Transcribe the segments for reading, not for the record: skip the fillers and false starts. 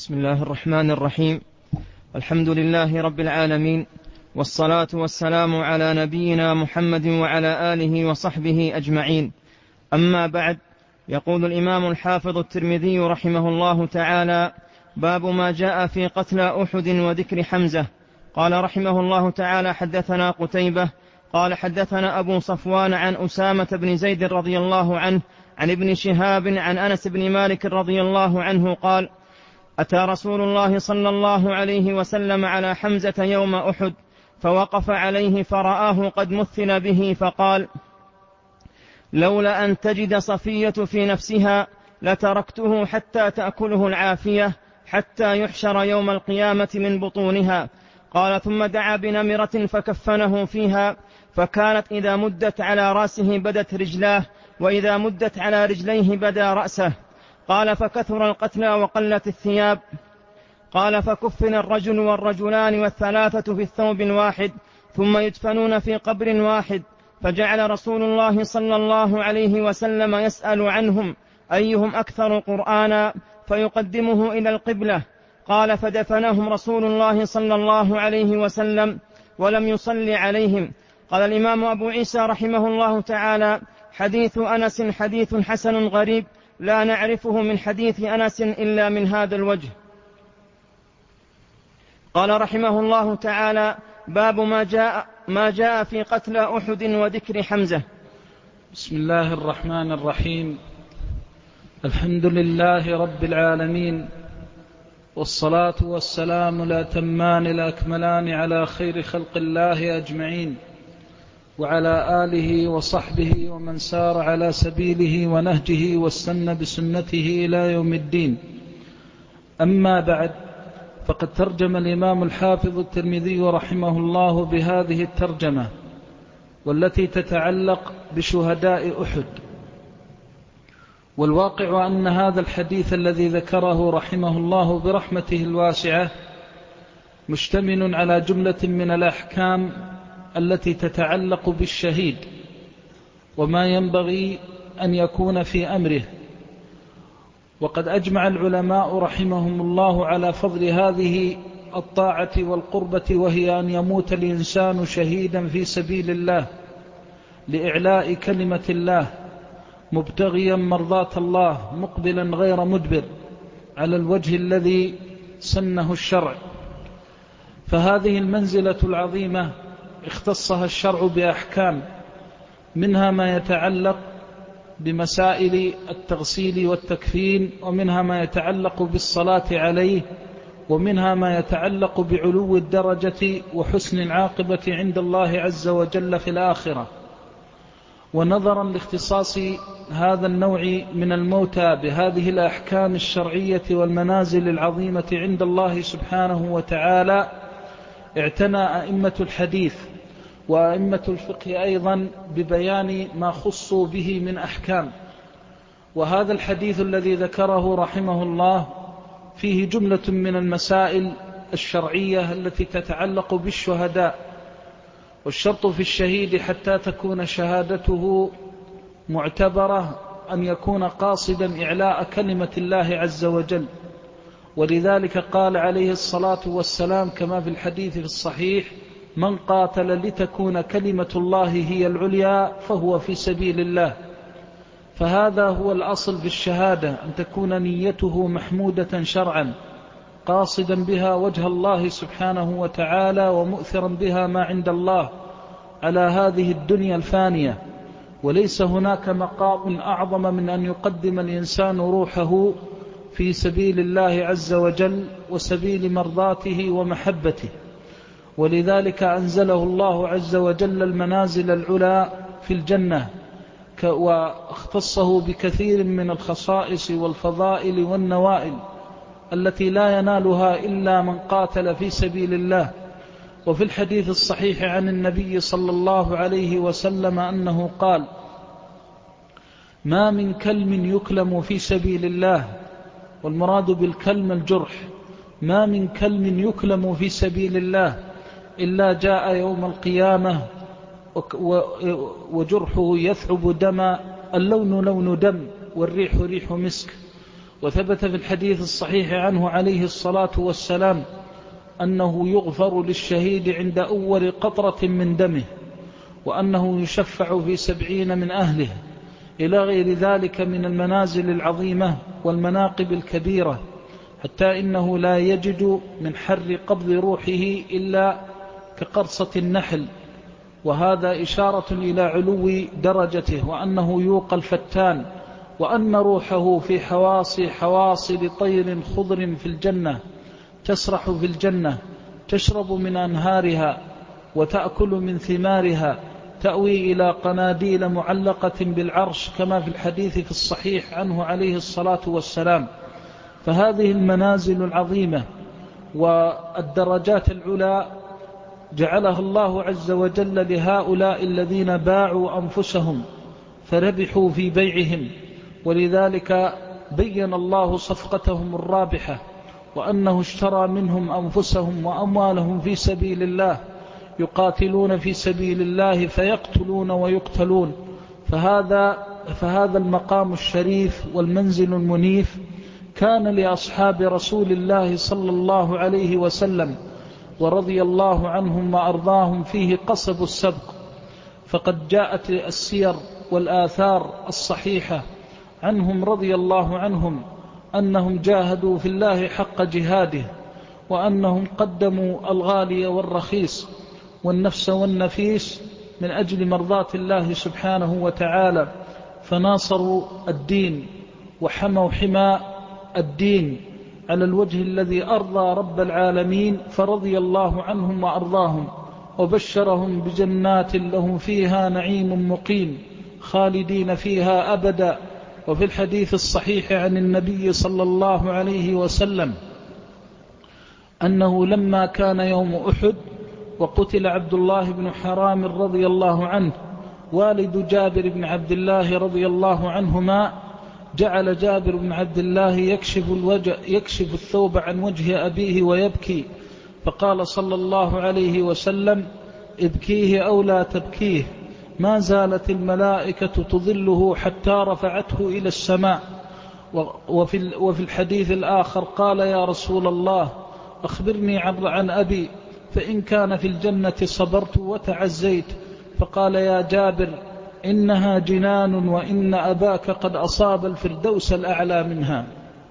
بسم الله الرحمن الرحيم. الحمد لله رب العالمين، والصلاة والسلام على نبينا محمد وعلى آله وصحبه أجمعين. أما بعد، يقول الإمام الحافظ الترمذي رحمه الله تعالى: باب ما جاء في قتلى أحد وذكر حمزة. قال رحمه الله تعالى: حدثنا قتيبة قال حدثنا أبو صفوان عن أسامة بن زيد رضي الله عنه عن ابن شهاب عن أنس بن مالك رضي الله عنه قال: أتى رسول الله صلى الله عليه وسلم على حمزة يوم أحد، فوقف عليه فرآه قد مثل به، فقال: لولا أن تجد صفية في نفسها لتركته حتى تأكله العافية، حتى يحشر يوم القيامة من بطونها. قال: ثم دعا بنمرة فكفنه فيها، فكانت إذا مدت على رأسه بدت رجلاه، وإذا مدت على رجليه بدا رأسه. قال: فكثر القتلى وقلت الثياب. قال: فكفن الرجل والرجلان والثلاثة في الثوب الواحد، ثم يدفنون في قبر واحد. فجعل رسول الله صلى الله عليه وسلم يسأل عنهم أيهم أكثر قرآنا، فيقدمه إلى القبلة. قال: فدفنهم رسول الله صلى الله عليه وسلم ولم يصل عليهم. قال الإمام أبو عيسى رحمه الله تعالى: حديث أنس حديث حسن غريب، لا نعرفه من حديث أنس إلا من هذا الوجه. قال رحمه الله تعالى: باب ما جاء في قتلى أحد وذكر حمزة. بسم الله الرحمن الرحيم. الحمد لله رب العالمين، والصلاة والسلام الأتمان الأكملان على خير خلق الله أجمعين، وعلى آله وصحبه ومن سار على سبيله ونهجه واستنى بسنته إلى يوم الدين. أما بعد، فقد ترجم الإمام الحافظ الترمذي رحمه الله بهذه الترجمة، والتي تتعلق بشهداء أحد. والواقع أن هذا الحديث الذي ذكره رحمه الله برحمته الواسعة مشتمل على جملة من الأحكام التي تتعلق بالشهيد وما ينبغي أن يكون في أمره. وقد أجمع العلماء رحمهم الله على فضل هذه الطاعة والقربة، وهي أن يموت الإنسان شهيدا في سبيل الله لإعلاء كلمة الله، مبتغيا مرضاة الله، مقبلا غير مدبر، على الوجه الذي سنه الشرع. فهذه المنزلة العظيمة اختصها الشرع بأحكام، منها ما يتعلق بمسائل التغسيل والتكفين، ومنها ما يتعلق بالصلاة عليه، ومنها ما يتعلق بعلو الدرجة وحسن العاقبة عند الله عز وجل في الآخرة. ونظرا لاختصاص هذا النوع من الموتى بهذه الأحكام الشرعية والمنازل العظيمة عند الله سبحانه وتعالى، اعتنى أئمة الحديث وأئمة الفقه أيضا ببيان ما خصوا به من أحكام. وهذا الحديث الذي ذكره رحمه الله فيه جملة من المسائل الشرعية التي تتعلق بالشهداء. والشرط في الشهيد حتى تكون شهادته معتبرة أن يكون قاصدا إعلاء كلمة الله عز وجل. ولذلك قال عليه الصلاة والسلام كما في الحديث في الصحيح: من قاتل لتكون كلمة الله هي العليا فهو في سبيل الله. فهذا هو الأصل في الشهادة، أن تكون نيته محمودة شرعا، قاصدا بها وجه الله سبحانه وتعالى، ومؤثرا بها ما عند الله على هذه الدنيا الفانية. وليس هناك مقام أعظم من أن يقدم الإنسان روحه في سبيل الله عز وجل وسبيل مرضاته ومحبته. ولذلك أنزله الله عز وجل المنازل العلى في الجنة، واختصه بكثير من الخصائص والفضائل والنوائل التي لا ينالها إلا من قاتل في سبيل الله. وفي الحديث الصحيح عن النبي صلى الله عليه وسلم أنه قال: ما من كلم يكلم في سبيل الله، والمراد بالكلم الجرح، ما من كلم يكلم في سبيل الله إلا جاء يوم القيامة وجرحه يثعب دما، اللون لون دم، والريح ريح مسك، وثبت في الحديث الصحيح عنه عليه الصلاة والسلام أنه يغفر للشهيد عند أول قطرة من دمه، وأنه يشفع في 70 من أهله، إلى غير ذلك من المنازل العظيمة والمناقب الكبيرة، حتى إنه لا يجد من حر قبض روحه إلا كقرصة النحل، وهذا إشارة إلى علو درجته، وأنه يوقى الفتان، وأن روحه في حواصل طير خضر في الجنة تسرح في الجنة، تشرب من أنهارها وتأكل من ثمارها، تأوي إلى قناديل معلقة بالعرش، كما في الحديث في الصحيح عنه عليه الصلاة والسلام. فهذه المنازل العظيمة والدرجات العلى جعلها الله عز وجل لهؤلاء الذين باعوا أنفسهم فربحوا في بيعهم، ولذلك بين الله صفقتهم الرابحة، وأنه اشترى منهم أنفسهم وأموالهم في سبيل الله، يقاتلون في سبيل الله فيقتلون ويقتلون. فهذا المقام الشريف والمنزل المنيف كان لأصحاب رسول الله صلى الله عليه وسلم ورضي الله عنهم وأرضاهم فيه قصب السبق. فقد جاءت السير والآثار الصحيحة عنهم رضي الله عنهم أنهم جاهدوا في الله حق جهاده، وأنهم قدموا الغالي والرخيص والنفس والنفيس من أجل مرضات الله سبحانه وتعالى، فناصروا الدين وحموا حماء الدين على الوجه الذي أرضى رب العالمين، فرضي الله عنهم وأرضاهم، وبشرهم بجنات لهم فيها نعيم مقيم خالدين فيها أبدا. وفي الحديث الصحيح عن النبي صلى الله عليه وسلم أنه لما كان يوم أحد وقتل عبد الله بن حرام رضي الله عنه والد جابر بن عبد الله رضي الله عنهما، جعل جابر بن عبد الله يكشف الثوب عن وجه أبيه ويبكي، فقال صلى الله عليه وسلم: ابكيه أو لا تبكيه، ما زالت الملائكة تظله حتى رفعته إلى السماء. وفي الحديث الآخر قال: يا رسول الله أخبرني عن أبي، فإن كان في الجنة صبرت وتعزيت. فقال: يا جابر إنها جنان، وإن أباك قد أصاب الفردوس الأعلى منها.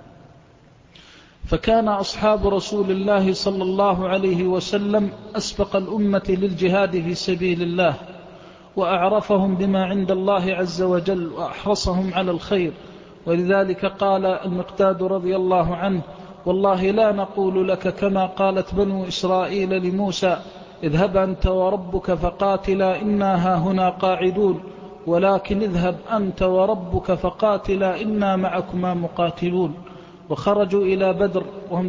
فكان أصحاب رسول الله صلى الله عليه وسلم أسبق الأمة للجهاد في سبيل الله، وأعرفهم بما عند الله عز وجل، وأحرصهم على الخير. ولذلك قال المقداد رضي الله عنه: والله لا نقول لك كما قالت بنو إسرائيل لموسى: اذهب أنت وربك فقاتلا إنا هاهنا قاعدون، ولكن اذهب أنت وربك فقاتلا إنا معكما مقاتلون. وخرجوا إلى بدر وهم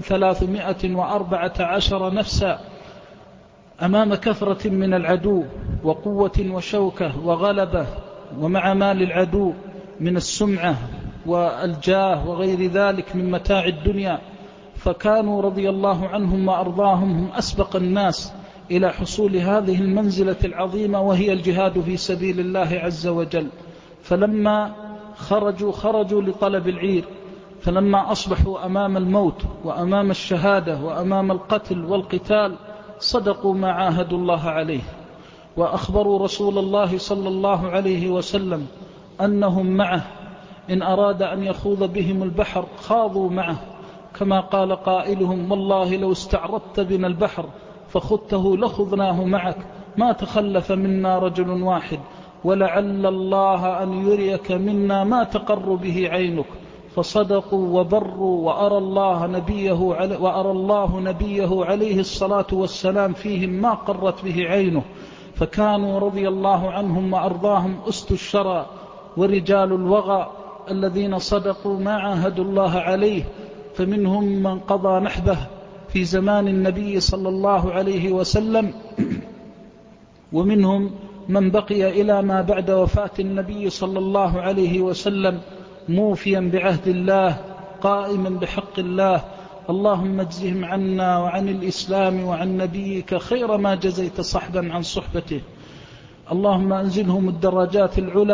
314 نفسا أمام كثرة من العدو وقوة وشوكة وغلبة، ومع مال العدو من السمعة والجاه وغير ذلك من متاع الدنيا. فكانوا رضي الله عنهم وأرضاهم هم أسبق الناس إلى حصول هذه المنزلة العظيمة، وهي الجهاد في سبيل الله عز وجل. فلما خرجوا لطلب العير، فلما أصبحوا أمام الموت وأمام الشهادة وأمام القتل والقتال، صدقوا ما عاهدوا الله عليه، وأخبروا رسول الله صلى الله عليه وسلم أنهم معه، إن أراد أن يخوض بهم البحر خاضوا معه، كما قال قائلهم: والله لو استعرضت بنا البحر فخذته لخذناه معك، ما تخلف منا رجل واحد، ولعل الله أن يريك منا ما تقر به عينك. فصدقوا وبروا، وأرى الله نبيه عليه الصلاة والسلام فيهم ما قرت به عينه. فكانوا رضي الله عنهم وأرضاهم أسد الشرى ورجال الوغى الذين صدقوا ما عاهدوا الله عليه. فمنهم من قضى نحبه في زمان النبي صلى الله عليه وسلم، ومنهم من بقي إلى ما بعد وفاة النبي صلى الله عليه وسلم موفيا بعهد الله قائما بحق الله. اللهم اجزهم عنا وعن الإسلام وعن نبيك خير ما جزيت صحبا عن صحبته. اللهم أنزلهم الدرجات العلى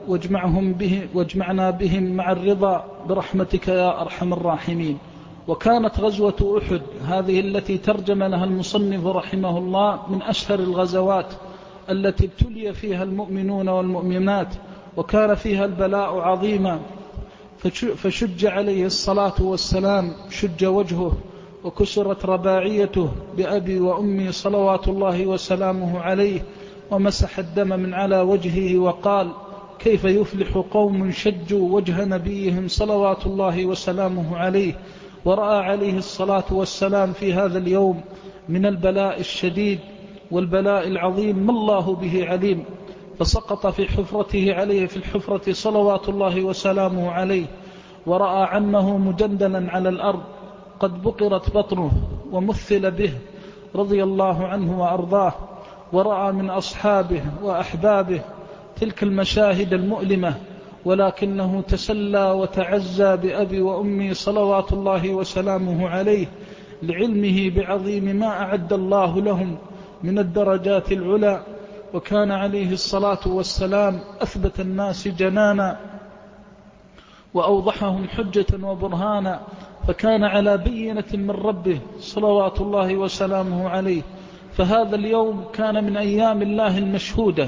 واجمعنا بهم مع الرضا برحمتك يا أرحم الراحمين. وكانت غزوة أحد هذه التي ترجم لها المصنف رحمه الله من أشهر الغزوات التي ابتلي فيها المؤمنون والمؤمنات، وكان فيها البلاء عظيما، فشج عليه الصلاة والسلام، شج وجهه وكسرت رباعيته بأبي وأمي صلوات الله وسلامه عليه، ومسح الدم من على وجهه وقال: كيف يفلح قوم شجوا وجه نبيهم صلوات الله وسلامه عليه. ورأى عليه الصلاة والسلام في هذا اليوم من البلاء الشديد والبلاء العظيم ما الله به عليم، فسقط في حفرته عليه في الحفرة صلوات الله وسلامه عليه. ورأى عمه مجندلا على الأرض قد بقرت بطنه ومثل به رضي الله عنه وأرضاه. ورأى من أصحابه وأحبابه تلك المشاهد المؤلمة، ولكنه تسلى وتعزى بأبي وأمي صلوات الله وسلامه عليه، لعلمه بعظيم ما أعد الله لهم من الدرجات العلى. وكان عليه الصلاة والسلام أثبت الناس جنانا وأوضحهم حجة وبرهانا، فكان على بينة من ربه صلوات الله وسلامه عليه. فهذا اليوم كان من أيام الله المشهودة،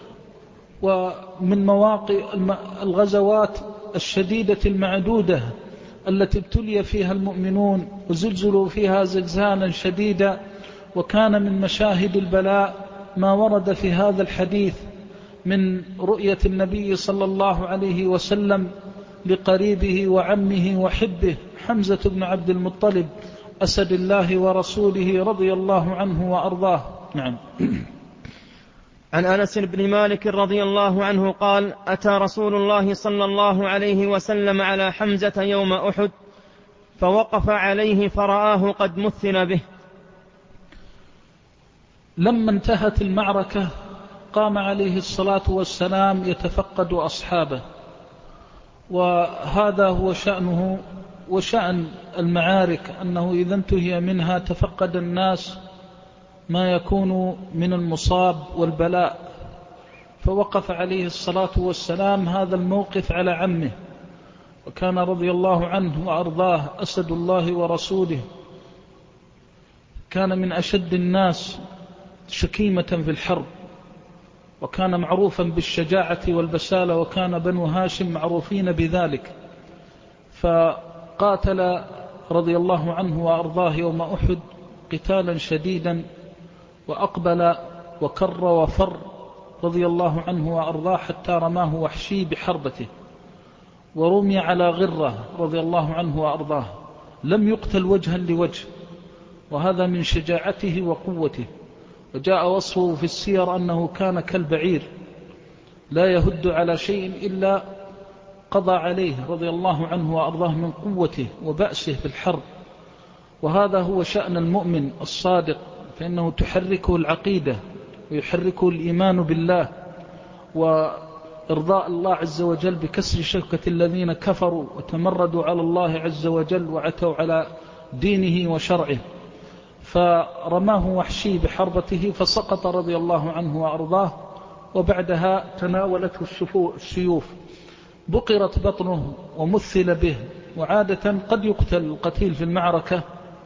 ومن مواقع الغزوات الشديدة المعدودة التي ابتلي فيها المؤمنون وزلزلوا فيها زلزالا شديدا. وكان من مشاهد البلاء ما ورد في هذا الحديث من رؤية النبي صلى الله عليه وسلم لقريبه وعمه وحبه حمزة بن عبد المطلب أسد الله ورسوله رضي الله عنه وأرضاه. نعم. عن أنس بن مالك رضي الله عنه قال: أتى رسول الله صلى الله عليه وسلم على حمزة يوم أحد فوقف عليه فرآه قد مثل به. لما انتهت المعركة قام عليه الصلاة والسلام يتفقد أصحابه، وهذا هو شأنه وشأن المعارك، أنه إذا انتهي منها تفقد الناس ما يكون من المصاب والبلاء. فوقف عليه الصلاة والسلام هذا الموقف على عمه، وكان رضي الله عنه وأرضاه أسد الله ورسوله، كان من أشد الناس شكيمة في الحرب، وكان معروفا بالشجاعة والبسالة، وكان بنو هاشم معروفين بذلك. فقاتل رضي الله عنه وأرضاه يوم أحد قتالا شديدا، وأقبل وكر وفر رضي الله عنه وأرضاه حتى رماه وحشي بحربته، ورمي على غرة رضي الله عنه وأرضاه، لم يقتل وجها لوجه، وهذا من شجاعته وقوته. وجاء وصفه في السير أنه كان كالبعير لا يهد على شيء إلا قضى عليه رضي الله عنه وأرضاه من قوته وبأسه في الحرب. وهذا هو شأن المؤمن الصادق، فإنه تحركه العقيدة ويحركه الإيمان بالله وإرضاء الله عز وجل بكسر شوكة الذين كفروا وتمردوا على الله عز وجل وعتوا على دينه وشرعه. فرماه وحشي بحربته فسقط رضي الله عنه وأرضاه، وبعدها تناولته السيوف، بقرت بطنه ومثل به. وعادة قد يقتل القتيل في المعركة،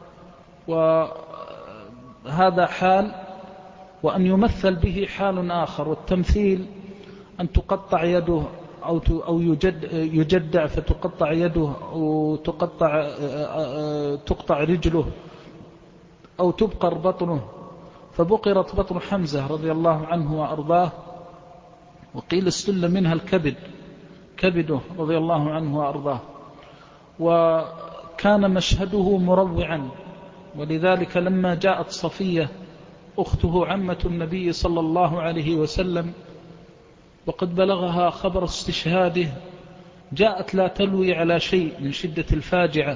وهذا حال، وأن يمثل به حال آخر. والتمثيل أن تقطع يده أو يجدع فتقطع يده، أو تقطع رجله، أو تبقر بطنه. فبقرت بطن حمزة رضي الله عنه وأرضاه، وقيل استل منها كبده رضي الله عنه وأرضاه. وكان مشهده مروعا، ولذلك لما جاءت صفية أخته عمة النبي صلى الله عليه وسلم وقد بلغها خبر استشهاده، جاءت لا تلوي على شيء من شدة الفاجعة.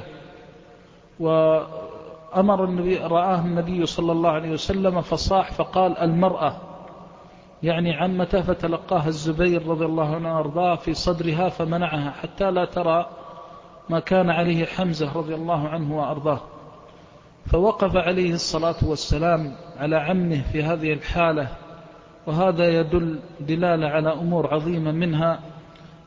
رآه النبي صلى الله عليه وسلم فصاح فقال: المرأة، يعني عمته، فتلقاها الزبير رضي الله عنه وارضاه في صدرها فمنعها حتى لا ترى ما كان عليه حمزة رضي الله عنه وارضاه. فوقف عليه الصلاة والسلام على عمه في هذه الحالة، وهذا يدل دلالة على أمور عظيمة، منها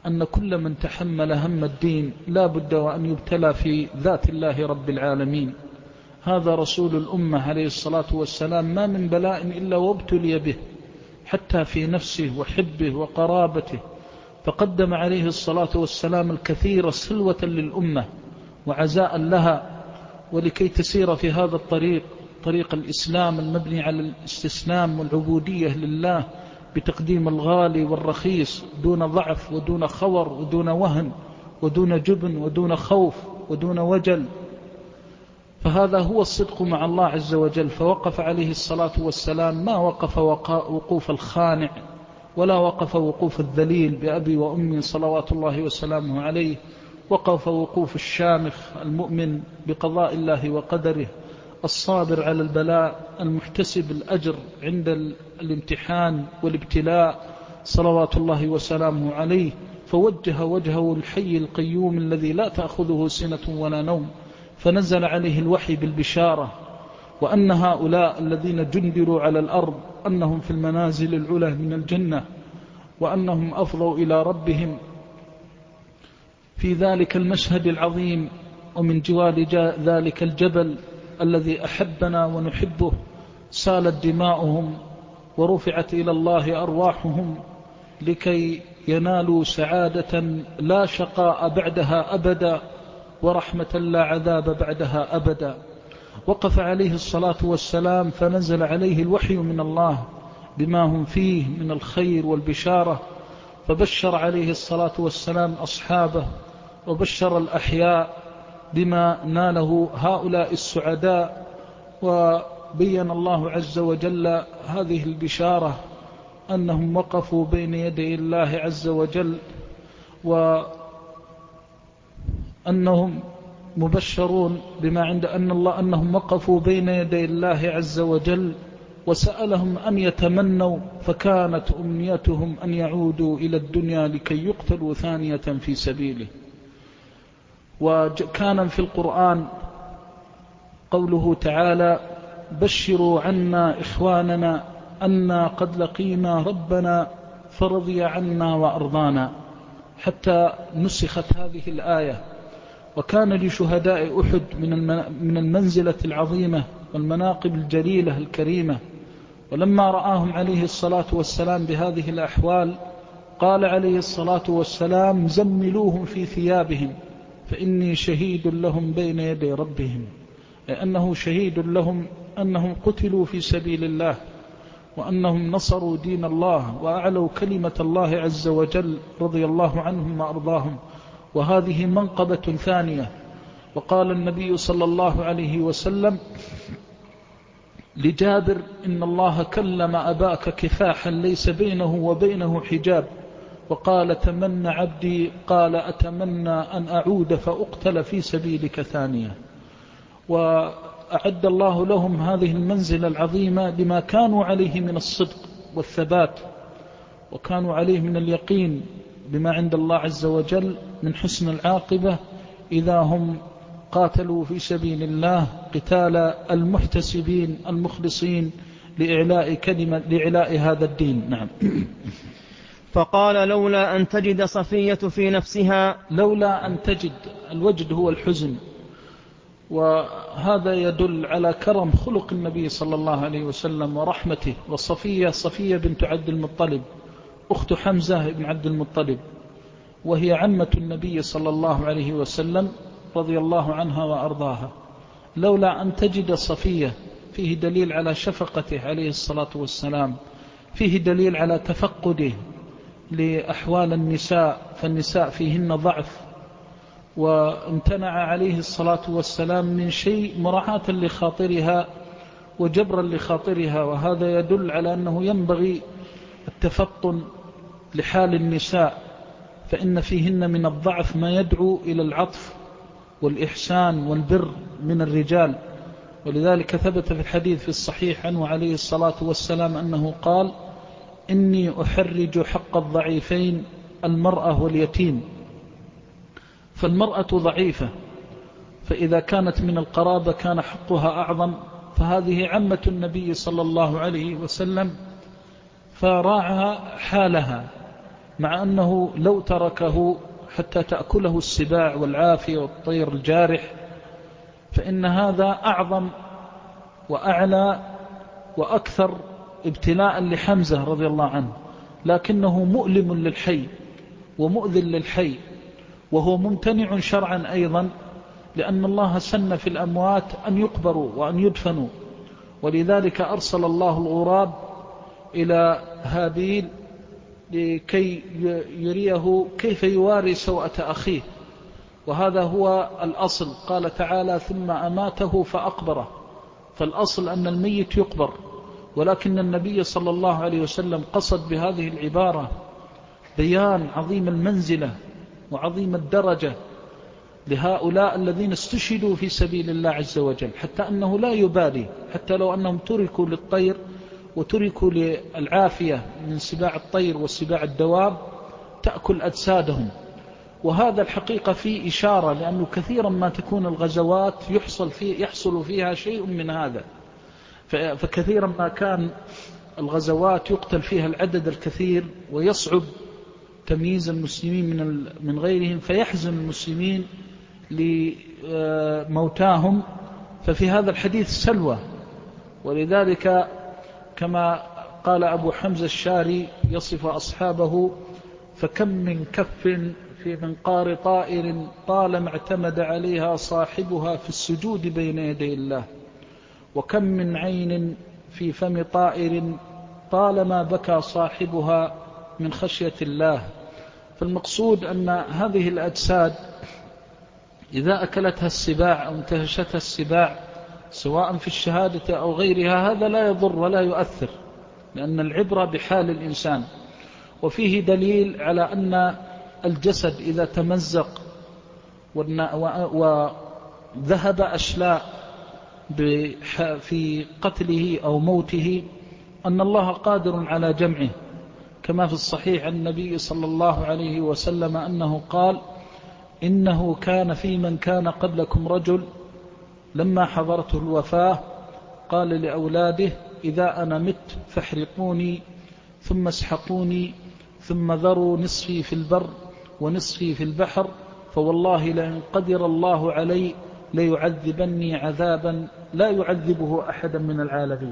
أن كل من تحمل هم الدين لا بد وأن يبتلى في ذات الله رب العالمين. هذا رسول الأمة عليه الصلاة والسلام ما من بلاء إلا وابتلي به، حتى في نفسه وحبه وقرابته، فقدم عليه الصلاة والسلام الكثير سلوة للأمة وعزاء لها، ولكي تسير في هذا الطريق، طريق الإسلام المبني على الاستسلام والعبودية لله بتقديم الغالي والرخيص دون ضعف ودون خور ودون وهن ودون جبن ودون خوف ودون وجل. فهذا هو الصدق مع الله عز وجل. فوقف عليه الصلاة والسلام ما وقف وقوف الخانع، ولا وقف وقوف الذليل بأبي وأمي صلوات الله وسلامه عليه، وقف وقوف الشامخ المؤمن بقضاء الله وقدره، الصابر على البلاء، المحتسب الأجر عند الامتحان والابتلاء صلوات الله وسلامه عليه. فوجه وجهه الحي القيوم الذي لا تأخذه سنة ولا نوم، فنزل عليه الوحي بالبشارة وأن هؤلاء الذين جندروا على الأرض أنهم في المنازل العلى من الجنة، وأنهم أفضوا إلى ربهم في ذلك المشهد العظيم، ومن جوار ذلك الجبل الذي أحبنا ونحبه سالت دماؤهم ورفعت إلى الله أرواحهم لكي ينالوا سعادة لا شقاء بعدها أبدا، ورحمة لا عذاب بعدها أبدا. وقف عليه الصلاة والسلام فنزل عليه الوحي من الله بما هم فيه من الخير والبشارة، فبشر عليه الصلاة والسلام أصحابه وبشر الأحياء بما ناله هؤلاء السعداء. وبين الله عز وجل هذه البشارة أنهم وقفوا بين يدي الله عز وجل، وأنهم مبشرون بما عند أن الله أنهم وقفوا بين يدي الله عز وجل وسألهم أن يتمنوا، فكانت أمنيتهم أن يعودوا إلى الدنيا لكي يقتلوا ثانية في سبيله. وكان في القرآن قوله تعالى: بشروا عنا إخواننا أنا قد لقينا ربنا فرضي عنا وأرضانا، حتى نسخت هذه الآية. وكان لشهداء أحد من المنزلة العظيمة والمناقب الجليلة الكريمة. ولما رآهم عليه الصلاة والسلام بهذه الأحوال قال عليه الصلاة والسلام: زملوهم في ثيابهم فإني شهيد لهم بين يدي ربهم، لأنه شهيد لهم أنهم قتلوا في سبيل الله، وأنهم نصروا دين الله وأعلوا كلمة الله عز وجل، رضي الله عنهم وأرضاهم. وهذه منقبة ثانية. وقال النبي صلى الله عليه وسلم لجابر: إن الله كلم أباك كفاحا ليس بينه وبينه حجاب، وقال: تمنى عبدي، قال: أتمنى أن أعود فأقتل في سبيلك ثانية. وأعد الله لهم هذه المنزلة العظيمة لما كانوا عليه من الصدق والثبات، وكانوا عليه من اليقين بما عند الله عز وجل من حسن العاقبة إذا هم قاتلوا في سبيل الله قتال المحتسبين المخلصين لإعلاء هذا الدين. نعم. فقال: لولا أن تجد صفية في نفسها. لولا أن تجد، الوجد هو الحزن، وهذا يدل على كرم خلق النبي صلى الله عليه وسلم ورحمته. صفية بنت عبد المطلب أخت حمزة بن عبد المطلب، وهي عمة النبي صلى الله عليه وسلم رضي الله عنها وأرضاها. لولا أن تجد صفية فيه دليل على شفقته عليه الصلاة والسلام، فيه دليل على تفقده لأحوال النساء، فالنساء فيهن ضعف، وامتنع عليه الصلاة والسلام من شيء مراعاة لخاطرها وجبرا لخاطرها. وهذا يدل على أنه ينبغي التفطن لحال النساء، فإن فيهن من الضعف ما يدعو إلى العطف والإحسان والبر من الرجال. ولذلك ثبت في الحديث في الصحيح عنه عليه الصلاة والسلام أنه قال: إني أحرج حق الضعيفين المرأة واليتيم. فالمرأة ضعيفة، فإذا كانت من القرابة كان حقها أعظم، فهذه عمة النبي صلى الله عليه وسلم فراعى حالها مع أنه لو تركه حتى تأكله السباع والعافية والطير الجارح فإن هذا أعظم وأعلى وأكثر ابتلاء لحمزة رضي الله عنه، لكنه مؤلم للحي ومؤذن للحي، وهو ممتنع شرعا أيضا، لأن الله سن في الأموات أن يقبروا وأن يدفنوا، ولذلك أرسل الله الغراب إلى هابيل لكي يريه كيف يواري سوءة أخيه، وهذا هو الأصل. قال تعالى ثم أماته فأقبره، فالأصل أن الميت يقبر، ولكن النبي صلى الله عليه وسلم قصد بهذه العبارة بيان عظيم المنزلة وعظيم الدرجة لهؤلاء الذين استشهدوا في سبيل الله عز وجل، حتى أنه لا يبالي، حتى لو أنهم تركوا للطير وتركوا للعافية من سباع الطير وسباع الدواب تأكل أجسادهم. وهذا الحقيقة فيه إشارة، لأنه كثيرا ما تكون الغزوات يحصل فيها شيء من هذا، فكثيرا ما كان الغزوات يقتل فيها العدد الكثير ويصعب تمييز المسلمين من غيرهم، فيحزن المسلمين لموتاهم. ففي هذا الحديث سلوى، ولذلك كما قال أبو حمزة الشاري يصف أصحابه: فكم من كف في منقار طائر طالما اعتمد عليها صاحبها في السجود بين يدي الله، وكم من عين في فم طائر طالما بكى صاحبها من خشية الله. فالمقصود أن هذه الأجساد إذا أكلتها السباع أو انتهشتها السباع سواء في الشهادة أو غيرها هذا لا يضر ولا يؤثر، لأن العبرة بحال الإنسان. وفيه دليل على أن الجسد إذا تمزق وذهب أشلاء في قتله أو موته أن الله قادر على جمعه، كما في الصحيح عن النبي صلى الله عليه وسلم أنه قال: إنه كان في من كان قبلكم رجل لما حضرته الوفاة قال لأولاده: إذا أنا مت فاحرقوني ثم اسحقوني ثم ذروا نصفي في البر ونصفي في البحر، فوالله لئن قدر الله علي ليعذبني عذابا لا يعذبه أحدا من العالمين.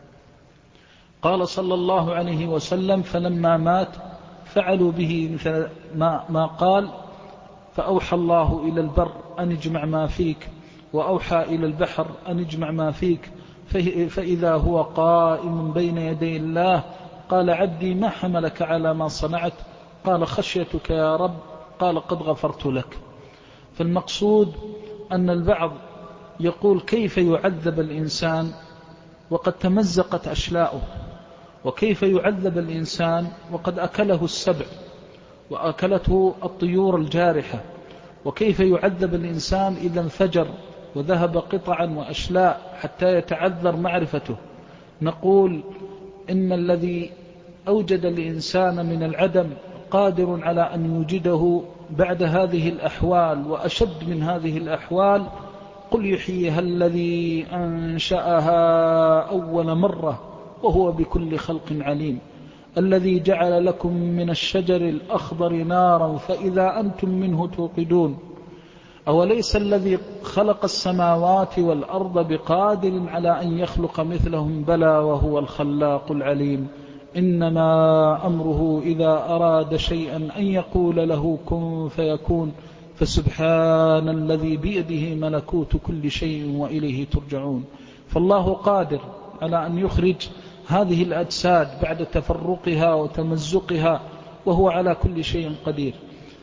قال صلى الله عليه وسلم: فلما مات فعلوا به مثل ما قال، فأوحى الله إلى البر أن اجمع ما فيك، وأوحى إلى البحر أن اجمع ما فيك، فإذا هو قائم بين يدي الله قال: عبدي ما حملك على ما صنعت؟ قال: خشيتك يا رب. قال: قد غفرت لك. فالمقصود أن البعض يقول: كيف يعذب الإنسان وقد تمزقت أشلاؤه، وكيف يعذب الإنسان وقد أكله السبع وأكلته الطيور الجارحة، وكيف يعذب الإنسان إذا انفجر وذهب قطعا وأشلاء حتى يتعذر معرفته؟ نقول إن الذي أوجد الإنسان من العدم قادر على أن يوجده بعد هذه الأحوال وأشد من هذه الأحوال. قل يحييها الذي أنشأها أول مرة وهو بكل خلق عليم، الذي جعل لكم من الشجر الأخضر نارا فإذا أنتم منه توقدون، أوليس الذي خلق السماوات والأرض بقادر على أن يخلق مثلهم؟ بلى وهو الخلاق العليم. إنما أمره إذا أراد شيئا أن يقول له كن فيكون، فسبحان الذي بيده ملكوت كل شيء وإليه ترجعون. فالله قادر على أن يخرج هذه الأجساد بعد تفرقها وتمزقها، وهو على كل شيء قدير.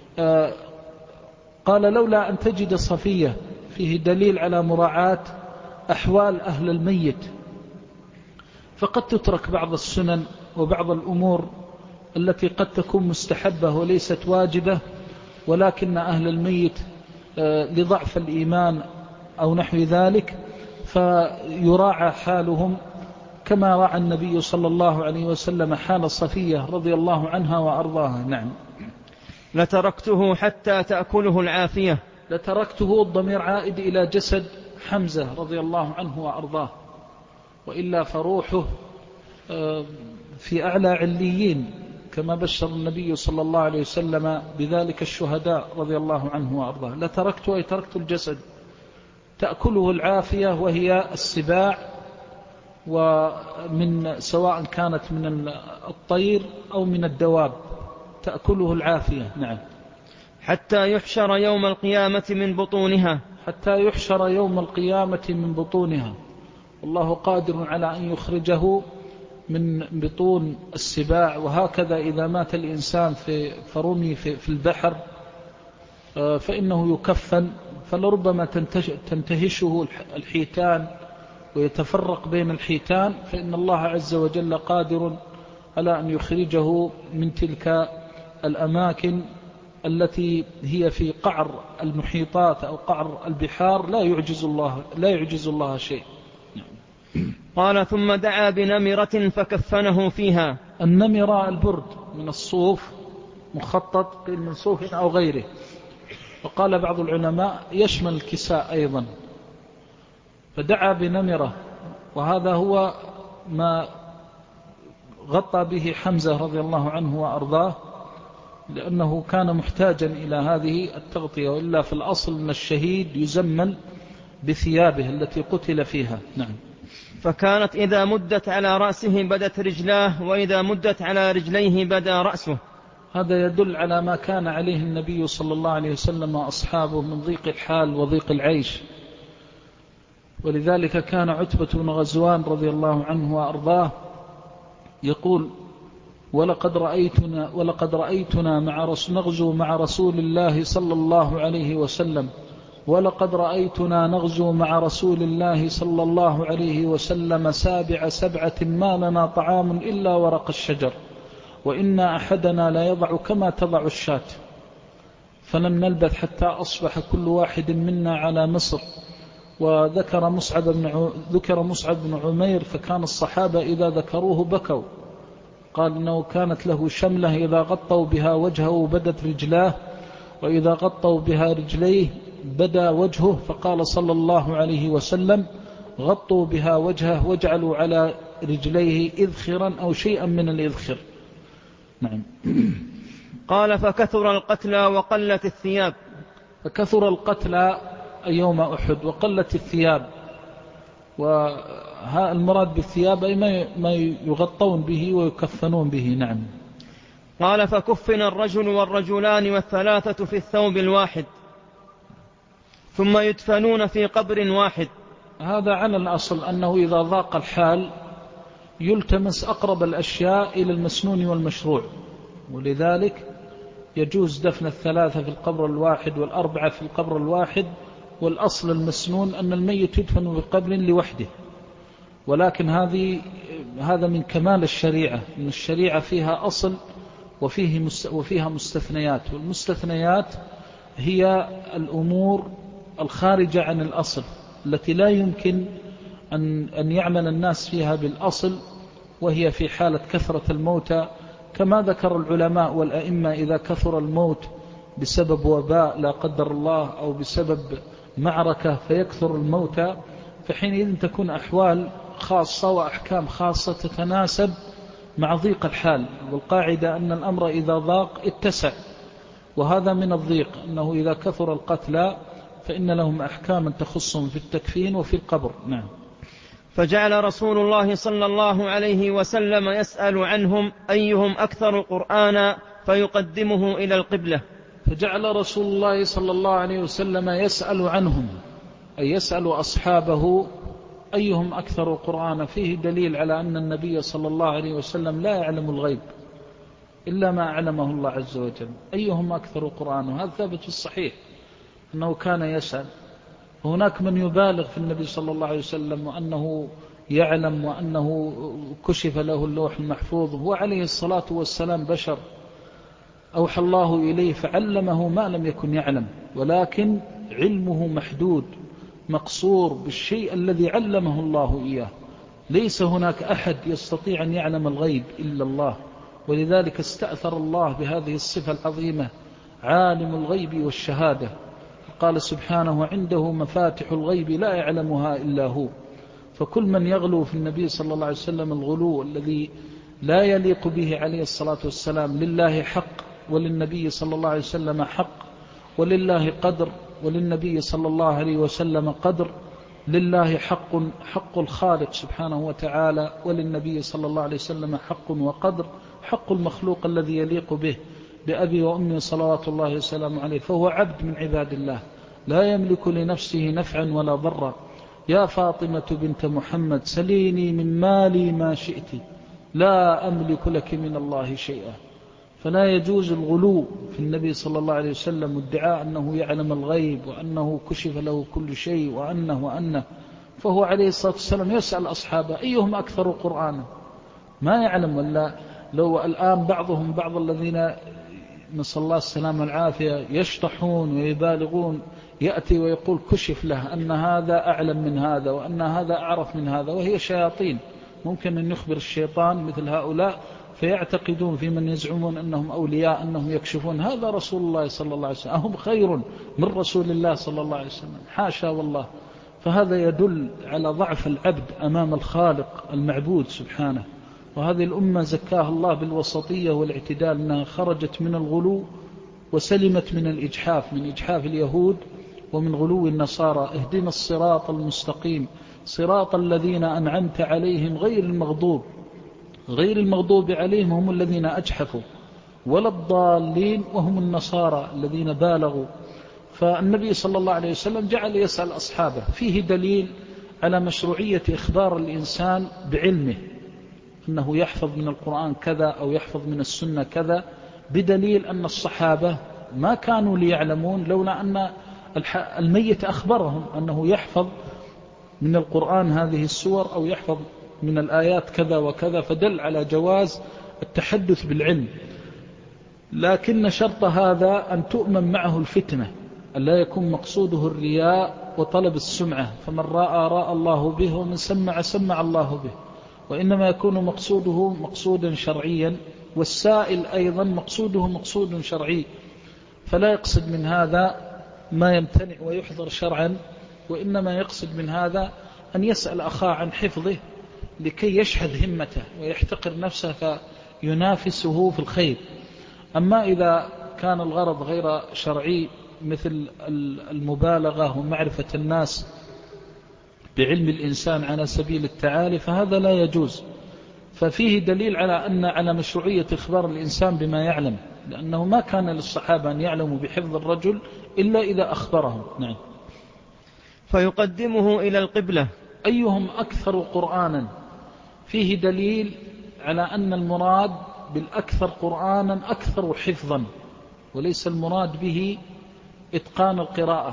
قال: لولا أن تجد صفية، فيه دليل على مراعاة أحوال أهل الميت، فقد تترك بعض السنن وبعض الأمور التي قد تكون مستحبة وليست واجبة، ولكن أهل الميت لضعف الإيمان أو نحو ذلك فيراعى حالهم، كما راعى النبي صلى الله عليه وسلم حال صفية رضي الله عنها وأرضاها. نعم. لتركته حتى تأكله العافية. لتركته الضمير عائد إلى جسد حمزة رضي الله عنه وأرضاه، وإلا فروحه في أعلى عليين كما بشر النبي صلى الله عليه وسلم بذلك الشهداء رضي الله عنه وأرضاه. لتركت أي تركت الجسد تأكله العافية وهي السباع، ومن سواء كانت من الطير أو من الدواب تأكله العافية. نعم. حتى يحشر يوم القيامة من بطونها. حتى يحشر يوم القيامة من بطونها، والله قادر على أن يخرجه من بطون السباع. وهكذا إذا مات الإنسان فرمي في البحر فإنه يكفن، فلربما تنتهشه الحيتان ويتفرق بين الحيتان، فإن الله عز وجل قادر على أن يخرجه من تلك الأماكن التي هي في قعر المحيطات أو قعر البحار، لا يعجز الله شيء. قال ثم دعا بنمرة فكفنه فيها. النمرة البرد من الصوف مخطط من صوف أو غيره، وقال بعض العلماء يشمل الكساء أيضا. فدعا بنمرة، وهذا هو ما غطى به حمزة رضي الله عنه وأرضاه، لأنه كان محتاجا إلى هذه التغطية، وإلا في الأصل أن الشهيد يزمن بثيابه التي قتل فيها. نعم. فكانت إذا مدت على رأسه بدت رجلاه، وإذا مدت على رجليه بدا رأسه. هذا يدل على ما كان عليه النبي صلى الله عليه وسلم وأصحابه من ضيق الحال وضيق العيش. ولذلك كان عتبة بن غزوان رضي الله عنه وأرضاه يقول: ولقد رأيتنا نغزو مع رسول الله صلى الله عليه وسلم، ولقد رأيتنا نغزو مع رسول الله صلى الله عليه وسلم 7 ما لنا طعام إلا ورق الشجر، وإن أحدنا لا يضع كما تضع الشاة. فلم نلبث حتى أصبح كل واحد منا على مصر. وذكر مصعب بن عمير، فكان الصحابة إذا ذكروه بكوا. قال إنه كانت له شملة إذا غطوا بها وجهه بدت رجلاه، وإذا غطوا بها رجليه بدا وجهه. فقال صلى الله عليه وسلم: غطوا بها وجهه واجعلوا على رجليه إذخرا أو شيئا من الإذخر. نعم. قال فكثر القتلى وقلت الثياب. فكثر القتلى يوم أحد وقلت الثياب، والمراد بالثياب أي ما يغطون به ويكفنون به. نعم. قال فكفن الرجل والرجلان والثلاثة في الثوب الواحد، ثم يدفنون في قبر واحد. هذا على الأصل أنه إذا ضاق الحال يلتمس أقرب الأشياء إلى المسنون والمشروع، ولذلك يجوز دفن الثلاثة في القبر الواحد والأربعة في القبر الواحد. والأصل المسنون أن الميت يدفن في قبر لوحده، ولكن هذا من كمال الشريعة، أن الشريعة فيها أصل وفيها مستثنيات، والمستثنيات هي الأمور الخارجة عن الأصل التي لا يمكن أن يعمل الناس فيها بالأصل، وهي في حالة كثرة الموتى، كما ذكر العلماء والأئمة: إذا كثر الموت بسبب وباء لا قدر الله أو بسبب معركة فيكثر الموتى، فحينئذ تكون أحوال خاصة وأحكام خاصة تتناسب مع ضيق الحال. والقاعدة أن الأمر إذا ضاق اتسع، وهذا من الضيق، أنه إذا كثر القتلى فإن لهم أحكاما تخصهم في التكفين وفي القبر. نعم. فجعل رسول الله صلى الله عليه وسلم يسأل عنهم أيهم أكثر قرآنا فيقدمه إلى القبلة. فجعل رسول الله صلى الله عليه وسلم يسأل عنهم، أي يسأل أصحابه أيهم أكثر قرآنا. فيه دليل على أن النبي صلى الله عليه وسلم لا يعلم الغيب إلا ما أعلمه الله عز وجل. أيهم أكثر قرآنا، وهذا ثابت في الصحيح أنه كان يسأل. هناك من يبالغ في النبي صلى الله عليه وسلم وأنه يعلم وأنه كشف له اللوح المحفوظ. هو عليه الصلاة والسلام بشر أوحى الله إليه فعلمه ما لم يكن يعلم، ولكن علمه محدود مقصور بالشيء الذي علمه الله إياه. ليس هناك أحد يستطيع أن يعلم الغيب إلا الله، ولذلك استأثر الله بهذه الصفة العظيمة: عالم الغيب والشهادة. قال سبحانه: عنده مفاتح الغيب لا يعلمها إلا هو. فكل من يغلو في النبي صلى الله عليه وسلم الغلو الذي لا يليق به عليه الصلاة والسلام. لله حق، وللنبي صلى الله عليه وسلم حق، ولله قدر، وللنبي صلى الله عليه وسلم قدر. لله حق الخالق سبحانه وتعالى، وللنبي صلى الله عليه وسلم حق وقدر. حق المخلوق الذي يليق به بأبي وأمي صلوات الله وسلامه عليه، فهو عبد من عباد الله لا يملك لنفسه نفعا ولا ضرا. يا فاطمة بنت محمد سليني من مالي ما شئت، لا أملك لك من الله شيئا. فلا يجوز الغلو في النبي صلى الله عليه وسلم وادعاء أنه يعلم الغيب وأنه كشف له كل شيء وأنه فهو عليه الصلاة والسلام يسأل أصحابه أيهم أكثر قرآنا، ما يعلم. ولا لو الآن بعض الذين نسأل الله السلامة والعافية يشطحون ويبالغون، يأتي ويقول كشف له أن هذا أعلم من هذا وأن هذا أعرف من هذا، وهي شياطين. ممكن أن يخبر الشيطان مثل هؤلاء فيعتقدون في من يزعمون أنهم أولياء أنهم يكشفون. هذا رسول الله صلى الله عليه وسلم، أهم خير من رسول الله صلى الله عليه وسلم؟ حاشا والله. فهذا يدل على ضعف العبد أمام الخالق المعبود سبحانه. وهذه الأمة زكاها الله بالوسطية والاعتدال، أنها خرجت من الغلو وسلمت من الإجحاف، من إجحاف اليهود ومن غلو النصارى. اهدنا الصراط المستقيم صراط الذين أنعمت عليهم غير المغضوب عليهم هم الذين أجحفوا، ولا الضالين وهم النصارى الذين بالغوا. فالنبي صلى الله عليه وسلم جعل يسأل أصحابه. فيه دليل على مشروعية إخبار الإنسان بعلمه، أنه يحفظ من القرآن كذا أو يحفظ من السنة كذا، بدليل أن الصحابة ما كانوا ليعلمون لولا أن الميت أخبرهم أنه يحفظ من القرآن هذه السور أو يحفظ من الآيات كذا وكذا، فدل على جواز التحدث بالعلم. لكن شرط هذا أن تؤمن معه الفتنة، أن لا يكون مقصوده الرياء وطلب السمعة. فمن رأى الله به، ومن سمع الله به. وإنما يكون مقصوده مقصودا شرعيا، والسائل أيضا مقصوده مقصود شرعي، فلا يقصد من هذا ما يمتنع ويحضر شرعا، وإنما يقصد من هذا أن يسأل أخاه عن حفظه لكي يشهد همته ويحتقر نفسه فينافسه في الخير. أما إذا كان الغرض غير شرعي مثل المبالغة ومعرفة الناس بعلم الإنسان على سبيل التعالي، فهذا لا يجوز. ففيه دليل على مشروعية إخبار الإنسان بما يعلم، لأنه ما كان للصحابة أن يعلموا بحفظ الرجل إلا إذا أخبرهم. نعم. فيقدمه إلى القبلة. أيهم أكثر قرآنا، فيه دليل على أن المراد بالأكثر قرآنا أكثر حفظا، وليس المراد به إتقان القراءة.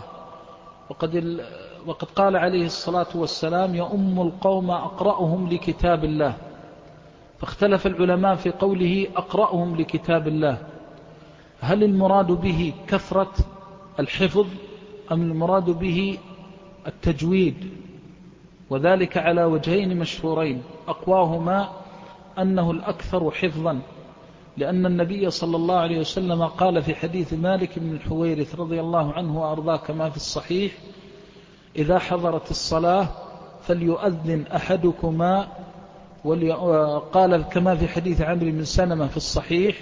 وقد قال عليه الصلاة والسلام يؤم القوم أقرأهم لكتاب الله. فاختلف العلماء في قوله أقرأهم لكتاب الله، هل المراد به كثرة الحفظ أم المراد به التجويد؟ وذلك على وجهين مشهورين، أقواهما أنه الأكثر حفظا، لأن النبي صلى الله عليه وسلم قال في حديث مالك بن الحويرث رضي الله عنه وأرضاه كما في الصحيح: إذا حضرت الصلاة فليؤذن أحدكما، قال كما في حديث عمرو بن سلمة في الصحيح،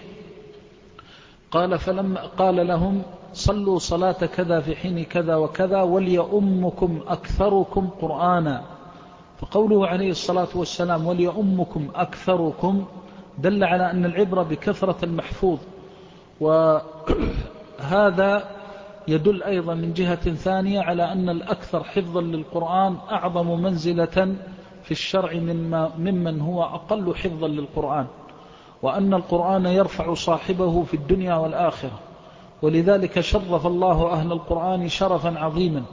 فلما قال لهم صلوا صلاة كذا في حين كذا وكذا وليؤمكم أكثركم قرآنا. فقوله عليه الصلاة والسلام وليؤمكم أكثركم دل على أن العبرة بكثرة المحفوظ. وهذا يدل أيضا من جهة ثانية على أن الأكثر حفظا للقرآن أعظم منزلة في الشرع ممن هو أقل حفظا للقرآن، وأن القرآن يرفع صاحبه في الدنيا والآخرة. ولذلك شرف الله أهل القرآن شرفا عظيما،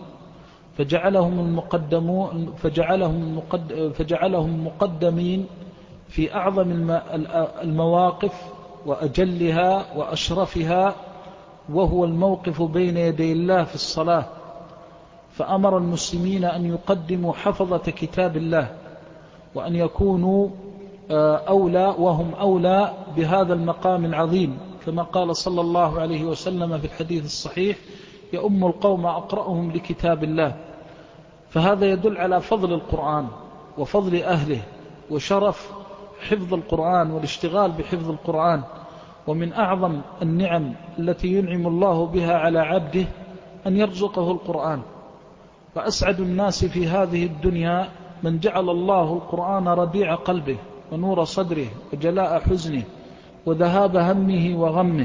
فجعلهم مقدمين في أعظم المواقف وأجلها وأشرفها، وهو الموقف بين يدي الله في الصلاة. فأمر المسلمين أن يقدموا حفظة كتاب الله، وأن يكونوا أولى وهم أولى بهذا المقام العظيم، كما قال صلى الله عليه وسلم في الحديث الصحيح: يؤم القوم أقرأهم لكتاب الله. فهذا يدل على فضل القرآن وفضل أهله وشرف حفظ القرآن والاشتغال بحفظ القرآن، ومن أعظم النعم التي ينعم الله بها على عبده أن يرزقه القرآن. فأسعد الناس في هذه الدنيا من جعل الله القرآن ربيع قلبه ونور صدره وجلاء حزنه وذهاب همه وغمه.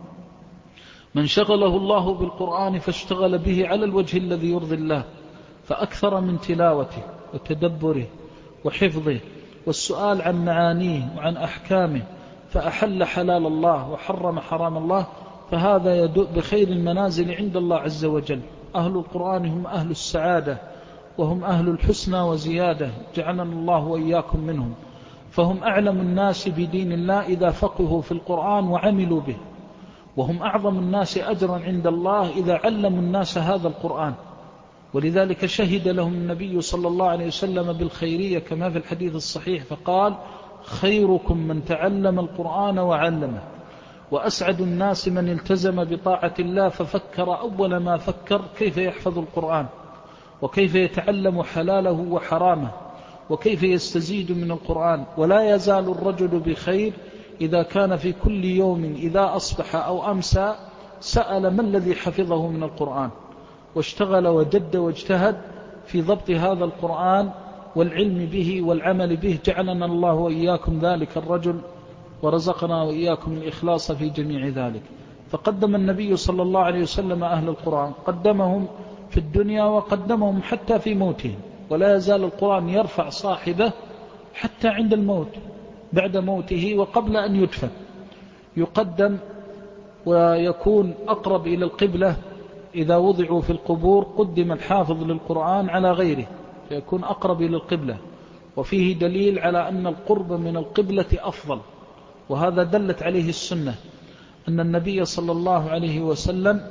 من شغله الله بالقرآن فاشتغل به على الوجه الذي يرضي الله، فأكثر من تلاوته وتدبره وحفظه والسؤال عن معانيه وعن أحكامه، فأحل حلال الله وحرم حرام الله، فهذا يدؤ بخير المنازل عند الله عز وجل. أهل القرآن هم أهل السعادة وهم أهل الحسنى وزيادة، جعلنا الله وإياكم منهم. فهم أعلم الناس بدين الله إذا فقهوا في القرآن وعملوا به، وهم أعظم الناس أجرا عند الله إذا علموا الناس هذا القرآن. ولذلك شهد لهم النبي صلى الله عليه وسلم بالخيرية كما في الحديث الصحيح، فقال: خيركم من تعلم القرآن وعلمه. وأسعد الناس من التزم بطاعة الله ففكر أول ما فكر كيف يحفظ القرآن، وكيف يتعلم حلاله وحرامه، وكيف يستزيد من القرآن. ولا يزال الرجل بخير إذا كان في كل يوم إذا أصبح أو أمسى سأل ما الذي حفظه من القرآن، واشتغل وجد واجتهد في ضبط هذا القرآن والعلم به والعمل به. جعلنا الله وإياكم ذلك الرجل، ورزقنا وإياكم الإخلاص في جميع ذلك. فقدم النبي صلى الله عليه وسلم أهل القرآن، قدمهم في الدنيا وقدمهم حتى في موتهم، ولا يزال القرآن يرفع صاحبه حتى عند الموت، بعد موته وقبل أن يدفن يقدم ويكون أقرب إلى القبلة. إذا وضعوا في القبور قدم الحافظ للقرآن على غيره فيكون أقرب إلى القبلة، وفيه دليل على أن القرب من القبلة أفضل. وهذا دلت عليه السنة، أن النبي صلى الله عليه وسلم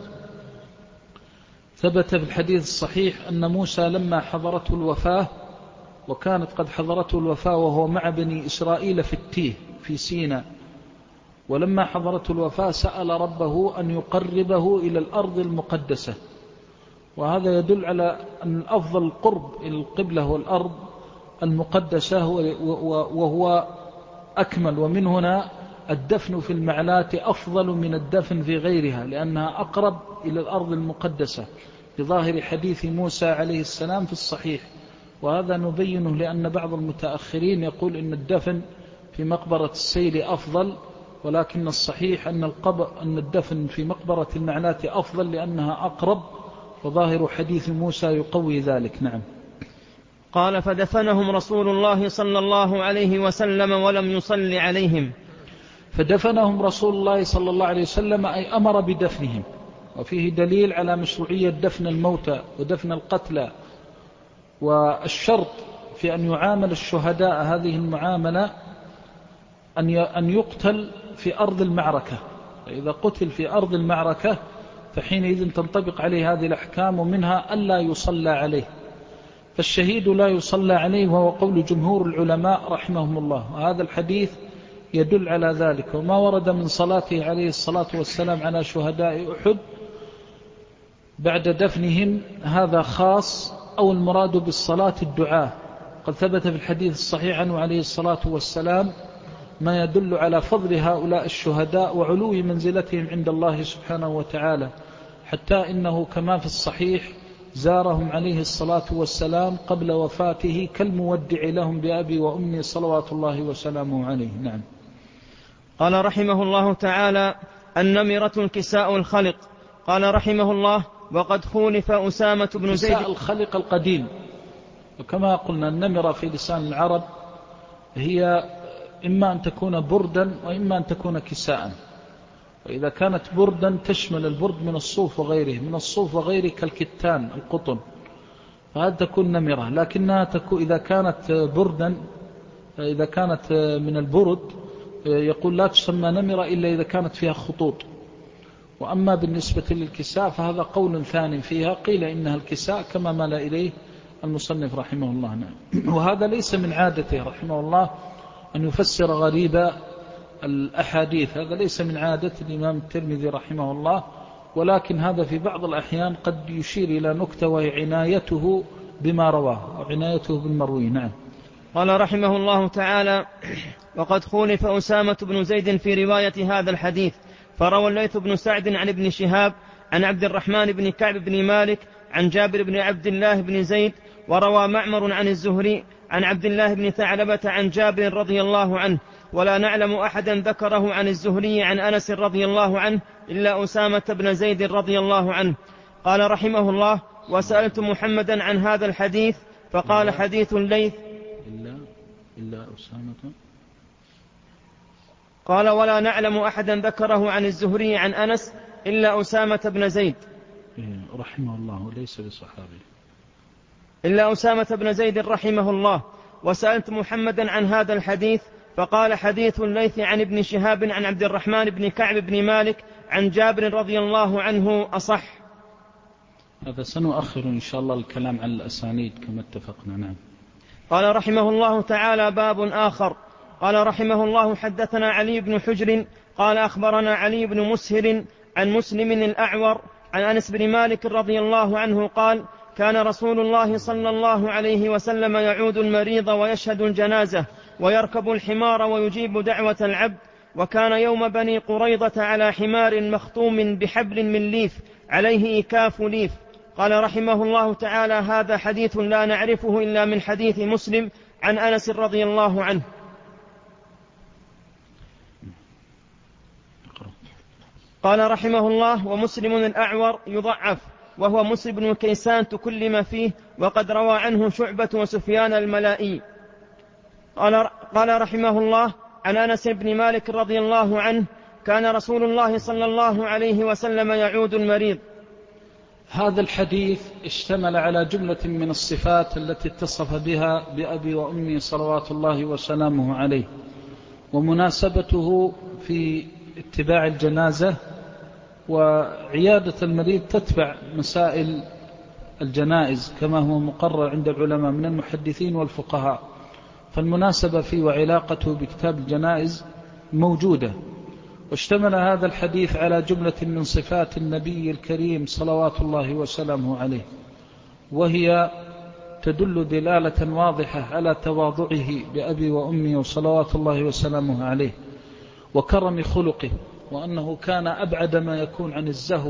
ثبت في الحديث الصحيح أن موسى لما حضرته الوفاة، وكانت قد حضرته الوفاة وهو مع بني إسرائيل في التيه في سيناء، ولما حضرته الوفاة سأل ربه أن يقربه إلى الأرض المقدسة. وهذا يدل على أن الأفضل القرب إلى القبلة والأرض المقدسة، وهو أكمل. ومن هنا الدفن في المعلات أفضل من الدفن في غيرها، لأنها أقرب إلى الأرض المقدسة بظاهر حديث موسى عليه السلام في الصحيح. وهذا نبينه لأن بعض المتأخرين يقول إن الدفن في مقبرة السيل أفضل، ولكن الصحيح أن الدفن في مقبرة المعلات أفضل لأنها أقرب، وظاهر حديث موسى يقوي ذلك. نعم. قال: فدفنهم رسول الله صلى الله عليه وسلم ولم يصل عليهم. فدفنهم رسول الله صلى الله عليه وسلم أي أمر بدفنهم، وفيه دليل على مشروعية دفن الموتى ودفن القتلى. والشرط في أن يعامل الشهداء هذه المعاملة أن يقتل في أرض المعركة، فإذا قتل في أرض المعركة فحينئذ تنطبق عليه هذه الأحكام، ومنها ألا يصلى عليه. فالشهيد لا يصلى عليه، وهو قول جمهور العلماء رحمهم الله، وهذا الحديث يدل على ذلك. وما ورد من صلاته عليه الصلاة والسلام على شهداء أحد بعد دفنهم هذا خاص، أو المراد بالصلاة الدعاء. قد ثبت في الحديث الصحيح عنه عليه الصلاة والسلام ما يدل على فضل هؤلاء الشهداء وعلو منزلتهم عند الله سبحانه وتعالى، حتى إنه كما في الصحيح زارهم عليه الصلاة والسلام قبل وفاته كالمودع لهم بأبي وأمي صلوات الله وسلامه عليه. نعم. قال رحمه الله تعالى: النمرة كساء الخلق. قال رحمه الله: وقد خولف أسامة بن زيد. كساء الخلق القديم، وكما قلنا النمرة في لسان العرب هي إما أن تكون بردا وإما أن تكون كساء. وإذا كانت بردا تشمل البرد من الصوف وغيره، من الصوف وغيره كالكتان القطن، فهذا تكون نمرة. لكنها تكون إذا كانت بردا، إذا كانت من البرد يقول لا تسمى نمرة إلا إذا كانت فيها خطوط. وأما بالنسبة للكساء فهذا قول ثاني فيها، قيل إنها الكساء كما مال إليه المصنف رحمه الله. وهذا ليس من عادته رحمه الله أن يفسر غريب الأحاديث، هذا ليس من عادة الإمام الترمذي رحمه الله، ولكن هذا في بعض الأحيان قد يشير إلى نكتة، وهي عنايته بما رواه وعنايته بالمروي. نعم. قال رحمه الله تعالى: وقد خولف أسامة بن زيد في رواية هذا الحديث، فروى الليث بن سعد عن ابن شهاب عن عبد الرحمن بن كعب بن مالك عن جابر بن عبد الله بن زيد، وروى معمر عن الزهري عن عبد الله بن ثعلبة عن جابر رضي الله عنه، ولا نعلم أحدا ذكره عن الزهري عن أنس رضي الله عنه إلا أسامة بن زيد رضي الله عنه. قال رحمه الله: وسألت محمدا عن هذا الحديث فقال: حديث الليث إلا أسامة. قال: ولا نعلم أحدا ذكره عن الزهري عن أنس إلا أسامة بن زيد رحمه الله، ليس بصحابي، إلا أسامة بن زيد رحمه الله. وسألت محمدا عن هذا الحديث فقال: حديث الليث عن ابن شهاب عن عبد الرحمن بن كعب بن مالك عن جابر رضي الله عنه أصح. هذا سنؤخر إن شاء الله الكلام عن الأسانيد كما اتفقنا. نعم. قال رحمه الله تعالى: باب آخر. قال رحمه الله: حدثنا علي بن حجر قال أخبرنا علي بن مسهر عن مسلم الأعور عن أنس بن مالك رضي الله عنه قال: كان رسول الله صلى الله عليه وسلم يعود المريض ويشهد الجنازة ويركب الحمار ويجيب دعوة العبد، وكان يوم بني قريظة على حمار مخطوم بحبل من ليف عليه إكاف ليف. قال رحمه الله تعالى: هذا حديث لا نعرفه إلا من حديث مسلم عن أنس رضي الله عنه. قال رحمه الله: ومسلم الأعور يضعف، وهو مسلم بن كيسان تكلم فيه، وقد روى عنه شعبة وسفيان الملائي. قال رحمه الله: عن أنس بن مالك رضي الله عنه: كان رسول الله صلى الله عليه وسلم يعود المريض. هذا الحديث اشتمل على جملة من الصفات التي اتصف بها بأبي وأمي صلوات الله وسلامه عليه، ومناسبته في اتباع الجنازة وعيادة المريض تتبع مسائل الجنائز كما هو مقرر عند العلماء من المحدثين والفقهاء، فالمناسبة فيه وعلاقته بكتاب الجنائز موجودة. واشتمل هذا الحديث على جملة من صفات النبي الكريم صلوات الله وسلامه عليه، وهي تدل دلالة واضحة على تواضعه بأبي وأمي صلوات الله وسلامه عليه وكرم خلقه، وأنه كان أبعد ما يكون عن الزهو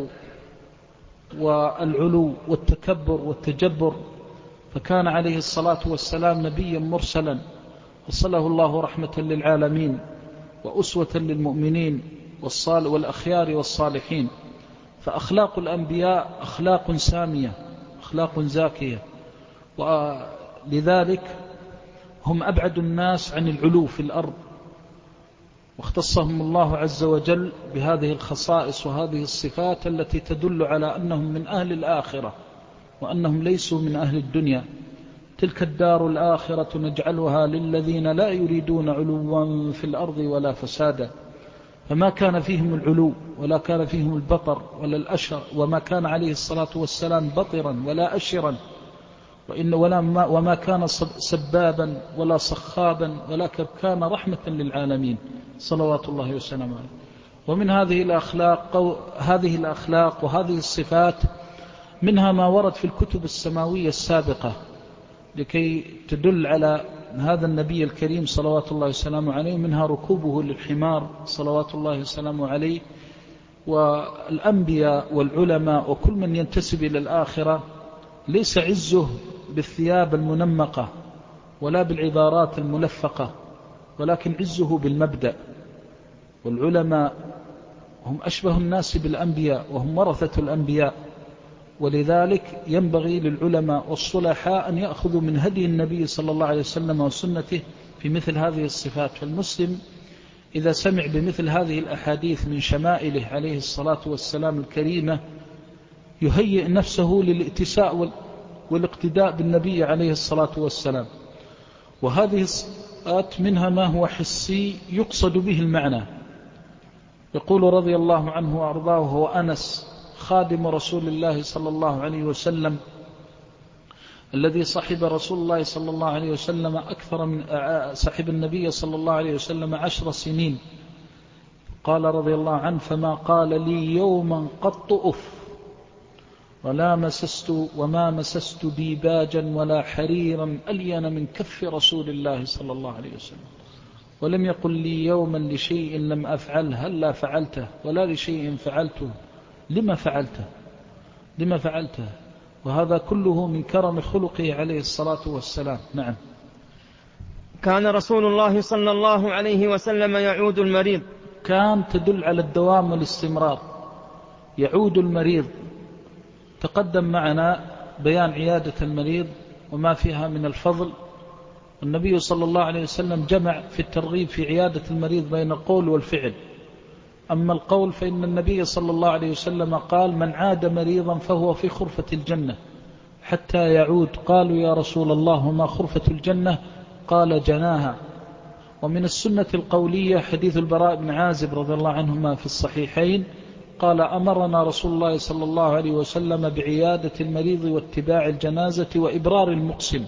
والعلو والتكبر والتجبر، فكان عليه الصلاة والسلام نبيا مرسلا وصله الله رحمة للعالمين وأسوة للمؤمنين والأخيار والصالحين. فأخلاق الأنبياء أخلاق سامية، أخلاق زاكية، ولذلك هم أبعد الناس عن العلو في الأرض، واختصهم الله عز وجل بهذه الخصائص وهذه الصفات التي تدل على أنهم من أهل الآخرة وأنهم ليسوا من أهل الدنيا. تلك الدار الآخرة نجعلها للذين لا يريدون علوا في الأرض ولا فسادا. فما كان فيهم العلو ولا كان فيهم البطر ولا الأشر، وما كان عليه الصلاة والسلام بطرا ولا أشرا، وما كان سبابا ولا صخابا، ولكن كان رحمة للعالمين صلوات الله وسلامه عليه. ومن هذه الأخلاق وهذه الصفات منها ما ورد في الكتب السماوية السابقة لكي تدل على هذا النبي الكريم صلوات الله وسلامه عليه، منها ركوبه للحمار صلوات الله وسلامه عليه. والأنبياء والعلماء وكل من ينتسب إلى الآخرة ليس عزه بالثياب المنمقة ولا بالعبارات الملفقة، ولكن عزه بالمبدأ. والعلماء هم أشبه الناس بالأنبياء وهم ورثة الأنبياء، ولذلك ينبغي للعلماء والصلحاء أن يأخذوا من هدي النبي صلى الله عليه وسلم وسنته في مثل هذه الصفات. فالمسلم إذا سمع بمثل هذه الأحاديث من شمائله عليه الصلاة والسلام الكريمة يهيئ نفسه للاتساء والاقتداء بالنبي عليه الصلاة والسلام. وهذه الصفات منها ما هو حسي يقصد به المعنى. يقول رضي الله عنه وأرضاه هو أنس خادم رسول الله صلى الله عليه وسلم الذي صحب رسول الله صلى الله عليه وسلم صحب النبي صلى الله عليه وسلم 10 سنين. قال رضي الله عنه: فما قال لي يوما قط أف، وما مسست ديباجا ولا حريرا ألين من كف رسول الله صلى الله عليه وسلم. ولم يقل لي يوما لشيء لم أفعله هلا فعلته، ولا لشيء فعلته لما فعلته. وهذا كله من كرم خلقه عليه الصلاة والسلام. نعم. كان رسول الله صلى الله عليه وسلم يعود المريض. كان تدل على الدوام والاستمرار. يعود المريض، تقدم معنا بيان عيادة المريض وما فيها من الفضل. النبي صلى الله عليه وسلم جمع في الترغيب في عيادة المريض بين القول والفعل. أما القول فإن النبي صلى الله عليه وسلم قال: من عاد مريضا فهو في خرفة الجنة حتى يعود. قالوا: يا رسول الله وما خرفة الجنة؟ قال: جناها. ومن السنة القولية حديث البراء بن عازب رضي الله عنهما في الصحيحين قال: أمرنا رسول الله صلى الله عليه وسلم بعيادة المريض واتباع الجنازة وإبرار المقسم.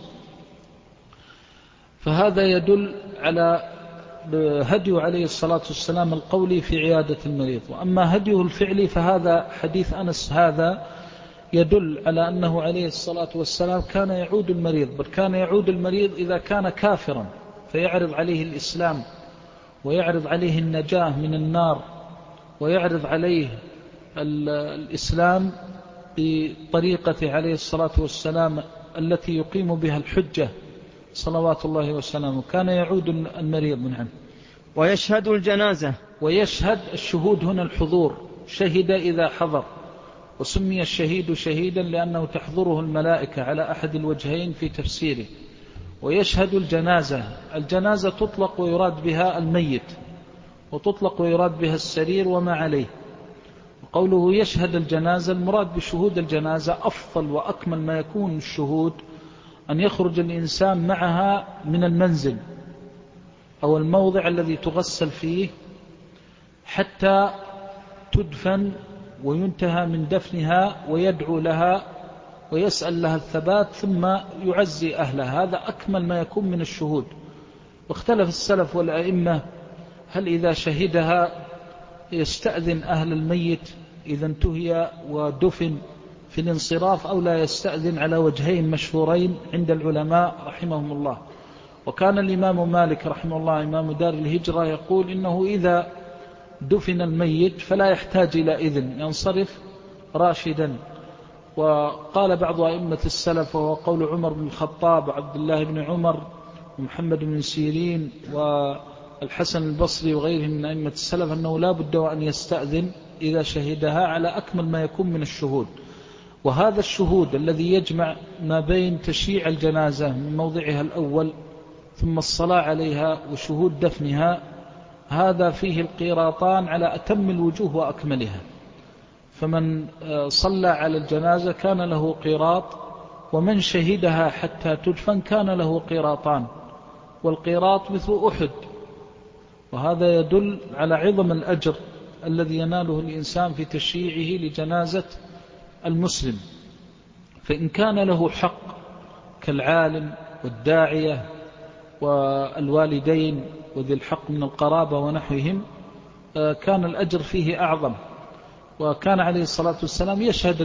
فهذا يدل على هديه عليه الصلاة والسلام القولي في عيادة المريض. وأما هديه الفعلي فهذا حديث أنس هذا يدل على أنه عليه الصلاة والسلام كان يعود المريض، بل كان يعود المريض إذا كان كافرا فيعرض عليه الإسلام ويعرض عليه النجاة من النار ويعرض عليه الإسلام بطريقة عليه الصلاة والسلام التي يقيم بها الحجة صلوات الله وسلامه. كان يعود المريض منه. ويشهد الجنازة. ويشهد، الشهود هنا الحضور، شهد إذا حضر. وسمي الشهيد شهيدا لأنه تحضره الملائكة على أحد الوجهين في تفسيره. ويشهد الجنازة. الجنازة تطلق ويراد بها الميت، وتطلق ويراد بها السرير وما عليه. وقوله يشهد الجنازة، المراد بشهود الجنازة أفضل وأكمل ما يكون الشهود أن يخرج الإنسان معها من المنزل أو الموضع الذي تغسل فيه حتى تدفن وينتهى من دفنها، ويدعو لها ويسأل لها الثبات ثم يعزي أهلها. هذا أكمل ما يكون من الشهود. واختلف السلف والأئمة هل إذا شهدها يستأذن أهل الميت إذا انتهي ودفن في الانصراف أو لا يستأذن، على وجهين مشهورين عند العلماء رحمهم الله. وكان الإمام مالك رحمه الله إمام دار الهجرة يقول إنه إذا دفن الميت فلا يحتاج إلى إذن، ينصرف راشدا. وقال بعض أئمة السلف، وهو قول عمر بن الخطاب وعبد الله بن عمر ومحمد بن سيرين والحسن البصري وغيرهم من أئمة السلف، أنه لا بد وأن يستأذن إذا شهدها على أكمل ما يكون من الشهود. وهذا الشهود الذي يجمع ما بين تشييع الجنازة من موضعها الأول ثم الصلاة عليها وشهود دفنها، هذا فيه القيراطان على أتم الوجوه وأكملها. فمن صلى على الجنازة كان له قيراط، ومن شهدها حتى تدفن كان له قيراطان، والقيراط مثل أحد. وهذا يدل على عظم الأجر الذي يناله الإنسان في تشييعه لجنازة المسلم. فإن كان له حق كالعالم والداعية والوالدين وذي الحق من القرابة ونحوهم كان الأجر فيه أعظم. وكان عليه الصلاة والسلام يشهد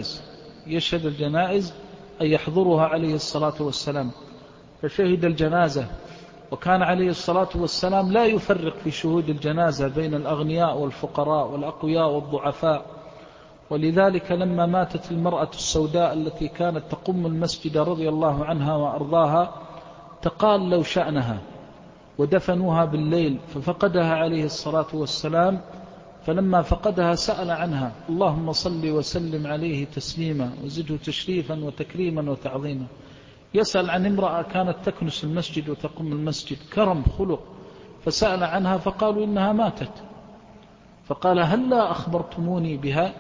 الجنائز أن يحضرها عليه الصلاة والسلام، فشهد الجنازة. وكان عليه الصلاة والسلام لا يفرق في شهود الجنازة بين الأغنياء والفقراء والأقوياء والضعفاء. ولذلك لما ماتت المرأة السوداء التي كانت تقم المسجد رضي الله عنها وأرضاها تقال لو شأنها، ودفنوها بالليل ففقدها عليه الصلاة والسلام. فلما فقدها سأل عنها: اللهم صل وسلم عليه تسليما وزده تشريفا وتكريما وتعظيما. يسأل عن امرأة كانت تكنس المسجد وتقوم المسجد، كرم خلق، فسأل عنها فقالوا إنها ماتت. فقال: هل لا أخبرتموني بها؟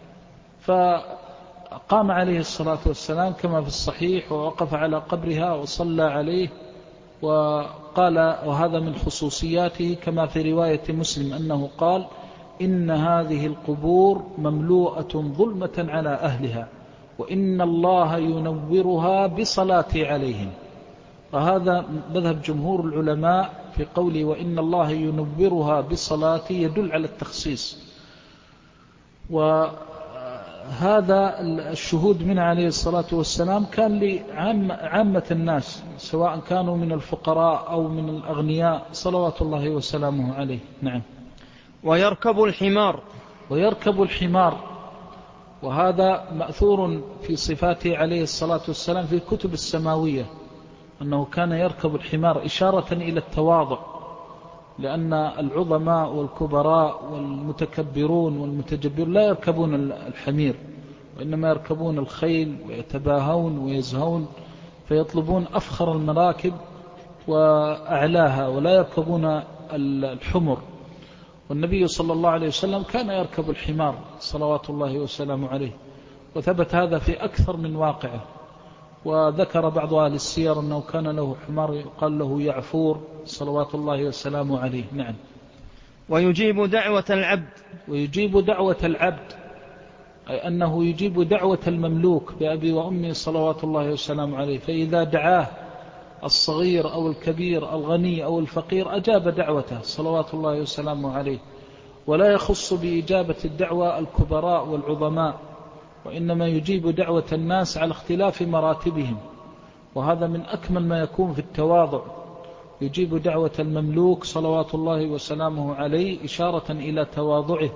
فقام عليه الصلاة والسلام كما في الصحيح ووقف على قبرها وصلى عليه، وقال، وهذا من خصوصياته كما في رواية مسلم أنه قال: إن هذه القبور مملوءة ظلمة على أهلها وإن الله ينورها بصلاتي عليهم. وهذا مذهب جمهور العلماء في قوله وإن الله ينورها بصلاتي، يدل على التخصيص. هذا الشهود من عليه الصلاة والسلام كان لعامة الناس، سواء كانوا من الفقراء أو من الأغنياء صلوات الله وسلامه عليه. نعم. ويركب الحمار. ويركب الحمار، وهذا مأثور في صفاته عليه الصلاة والسلام في الكتب السماوية، أنه كان يركب الحمار إشارة إلى التواضع، لأن العظماء والكبراء والمتكبرون والمتجبرون لا يركبون الحمير، وإنما يركبون الخيل ويتباهون ويزهون، فيطلبون أفخر المراكب وأعلاها، ولا يركبون الحمر. والنبي صلى الله عليه وسلم كان يركب الحمار صلوات الله وسلامه عليه، وثبت هذا في أكثر من واقعه. وذكر بعض أهل السير أنه كان له حمار يقال له يعفور صلوات الله وسلامه عليه. نعم. ويجيب دعوة العبد. ويجيب دعوة العبد، أي أنه يجيب دعوة المملوك بأبي وأمي صلوات الله وسلامه عليه، فإذا دعاه الصغير أو الكبير الغني أو الفقير أجاب دعوته صلوات الله وسلامه عليه. ولا يخص بإجابة الدعوة الكبراء والعظماء، وإنما يجيب دعوة الناس على اختلاف مراتبهم، وهذا من أكمل ما يكون في التواضع. يجيب دعوة المملوك صلوات الله وسلامه عليه إشارة إلى تواضعه.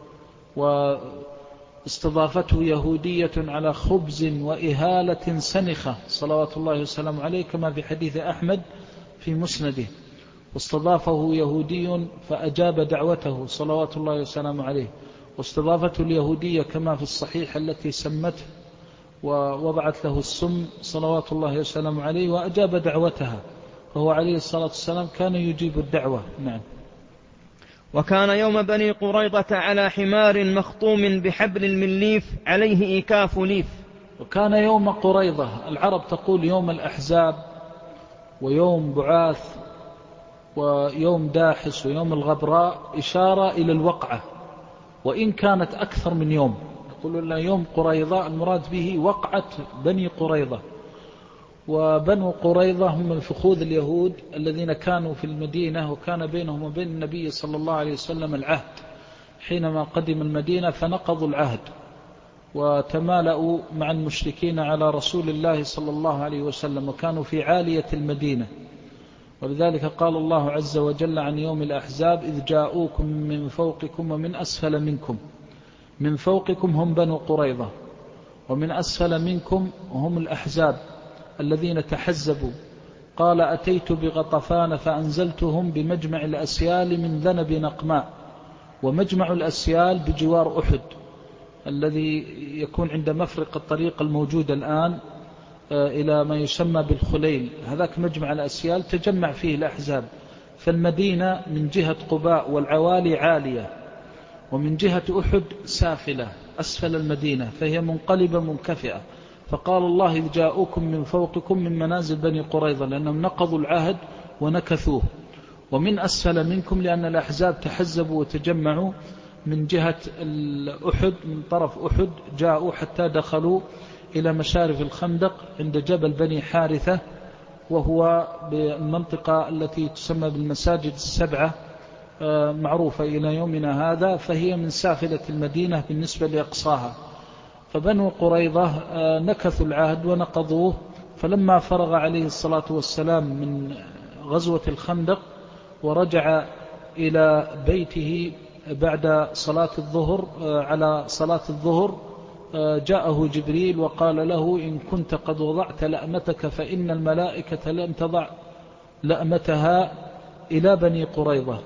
واستضافته يهودية على خبز وإهالة سنخة صلوات الله وسلامه عليه، كما في حديث أحمد في مسنده. واستضافه يهودي فأجاب دعوته صلوات الله وسلامه عليه. واستضافته اليهودية كما في الصحيح التي سمته ووضعت له السم صلوات الله وسلامه عليه، وأجاب دعوتها، فهو عليه الصلاة والسلام كان يجيب الدعوة. نعم. وكان يوم بني قريظة على حمار مخطوم بحبل من ليف عليه إيكاف ليف. وكان يوم قريظة، العرب تقول يوم الأحزاب ويوم بعاث ويوم داحس ويوم الغبراء، إشارة إلى الوقعة، وإن كانت أكثر من يوم. يقولون لنا يوم قريظة المراد به وقعة بني قريظة. وبنو قريظة هم من فخوذ اليهود الذين كانوا في المدينة، وكان بينهم وبين النبي صلى الله عليه وسلم العهد حينما قدم المدينة، فنقضوا العهد وتمالأوا مع المشركين على رسول الله صلى الله عليه وسلم، وكانوا في عالية المدينة. ولذلك قال الله عز وجل عن يوم الأحزاب: إذ جاءوكم من فوقكم ومن أسفل منكم. من فوقكم هم بنو قريظة، ومن أسفل منكم هم الأحزاب الذين تحزبوا. قال: أتيت بغطفان فأنزلتهم بمجمع الأسيال من ذنب نقماء. ومجمع الأسيال بجوار أحد الذي يكون عند مفرق الطريق الموجود الآن إلى ما يسمى بالخليل، هذاك مجمع الأسيال تجمع فيه الأحزاب. فالمدينة من جهة قباء والعوالي عالية، ومن جهة أحد سافلة أسفل المدينة، فهي منقلبة منكفئة. فقال الله: إذ جاءوكم من فوقكم من منازل بني قريظة، لأنهم نقضوا العهد ونكثوه. ومن أسفل منكم لأن الأحزاب تحزبوا وتجمعوا من جهة أحد، من طرف أحد جاءوا حتى دخلوا إلى مشارف الخندق عند جبل بني حارثة، وهو بالمنطقة التي تسمى بالمساجد السبعة، معروفة إلى يومنا هذا، فهي من سافلة المدينة بالنسبة لأقصاها. فبنو قريظة نكثوا العهد ونقضوه. فلما فرغ عليه الصلاة والسلام من غزوة الخندق ورجع إلى بيته بعد صلاة الظهر، على صلاة الظهر، جاءه جبريل وقال له: إن كنت قد وضعت لأمتك فإن الملائكة لم تضع لأمتها إلى بني قريظة.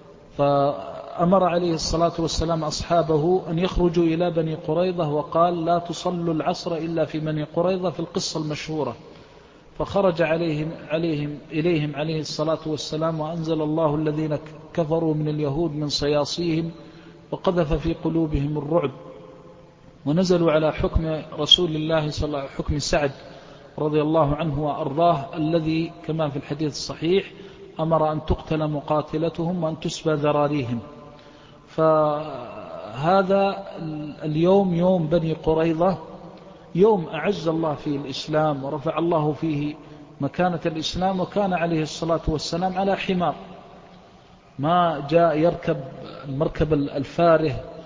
فأمر عليه الصلاة والسلام أصحابه أن يخرجوا إلى بني قريظة، وقال: لا تصلوا العصر إلا في بني قريظة، في القصة المشهورة. فخرج إليهم عليه الصلاة والسلام، وأنزل الله الذين كفروا من اليهود من صياصيهم وقذف في قلوبهم الرعب، ونزلوا على حكم رسول الله صلى الله عليه وسلم، حكم سعد رضي الله عنه وأرضاه، الذي كما في الحديث الصحيح أمر أن تقتل مقاتلتهم وأن تسبى ذراريهم. فهذا اليوم يوم بني قريظة، يوم أعز الله فيه الإسلام ورفع الله فيه مكانة الإسلام. وكان عليه الصلاة والسلام على حمار، ما جاء يركب المركب الفاره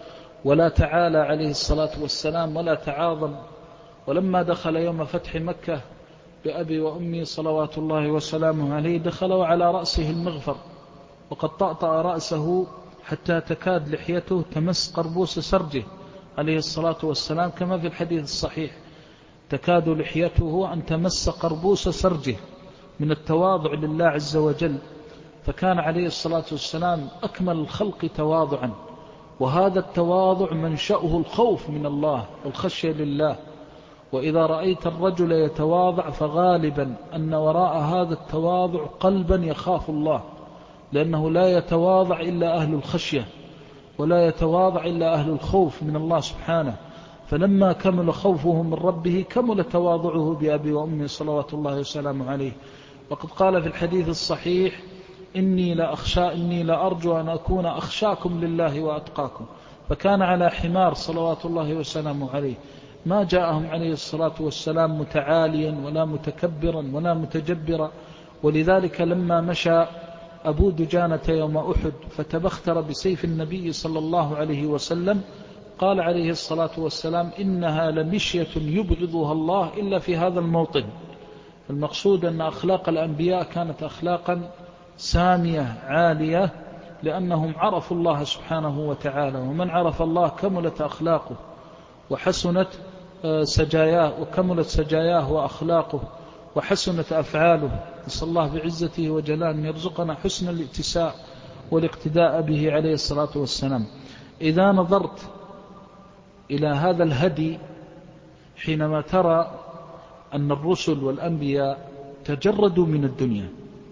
ولا تعالى عليه الصلاة والسلام ولا تعاظم. ولما دخل يوم فتح مكة بأبي وأمي صلوات الله وسلامه عليه دخل وعلى رأسه المغفر، وقد طأطأ رأسه حتى تكاد لحيته تمس قربوس سرجه عليه الصلاة والسلام، كما في الحديث الصحيح تكاد لحيته أن تمس قربوس سرجه من التواضع لله عز وجل. فكان عليه الصلاة والسلام أكمل الخلق تواضعا، وهذا التواضع منشأه الخوف من الله والخشية لله. وإذا رأيت الرجل يتواضع فغالبا أن وراء هذا التواضع قلبا يخاف الله، لأنه لا يتواضع إلا أهل الخشية، ولا يتواضع إلا أهل الخوف من الله سبحانه. فلما كمل خوفه من ربه كمل تواضعه بأبي وأمي صلوات الله وسلامه عليه. وقد قال في الحديث الصحيح: إني لأرجو أن أكون أخشاكم لله وأتقاكم. فكان على حمار صلوات الله وسلامه عليه، ما جاءهم عليه الصلاة والسلام متعاليا ولا متكبرا ولا متجبرا. ولذلك لما مشى أبو دجانة يوم أحد فتبختر بسيف النبي صلى الله عليه وسلم، قال عليه الصلاة والسلام: إنها لمشية يبغضها الله إلا في هذا الموطن. المقصود أن أخلاق الأنبياء كانت أخلاقا سامية عالية، لأنهم عرفوا الله سبحانه وتعالى، ومن عرف الله كملت أخلاقه وحسنت سجاياه، وكملت سجاياه وأخلاقه وحسنت أفعاله. نسأل الله بعزته وجلاله أن يرزقنا حسن الاتساء والاقتداء به عليه الصلاة والسلام. إذا نظرت إلى هذا الهدي حينما ترى أن الرسل والأنبياء تجردوا من الدنيا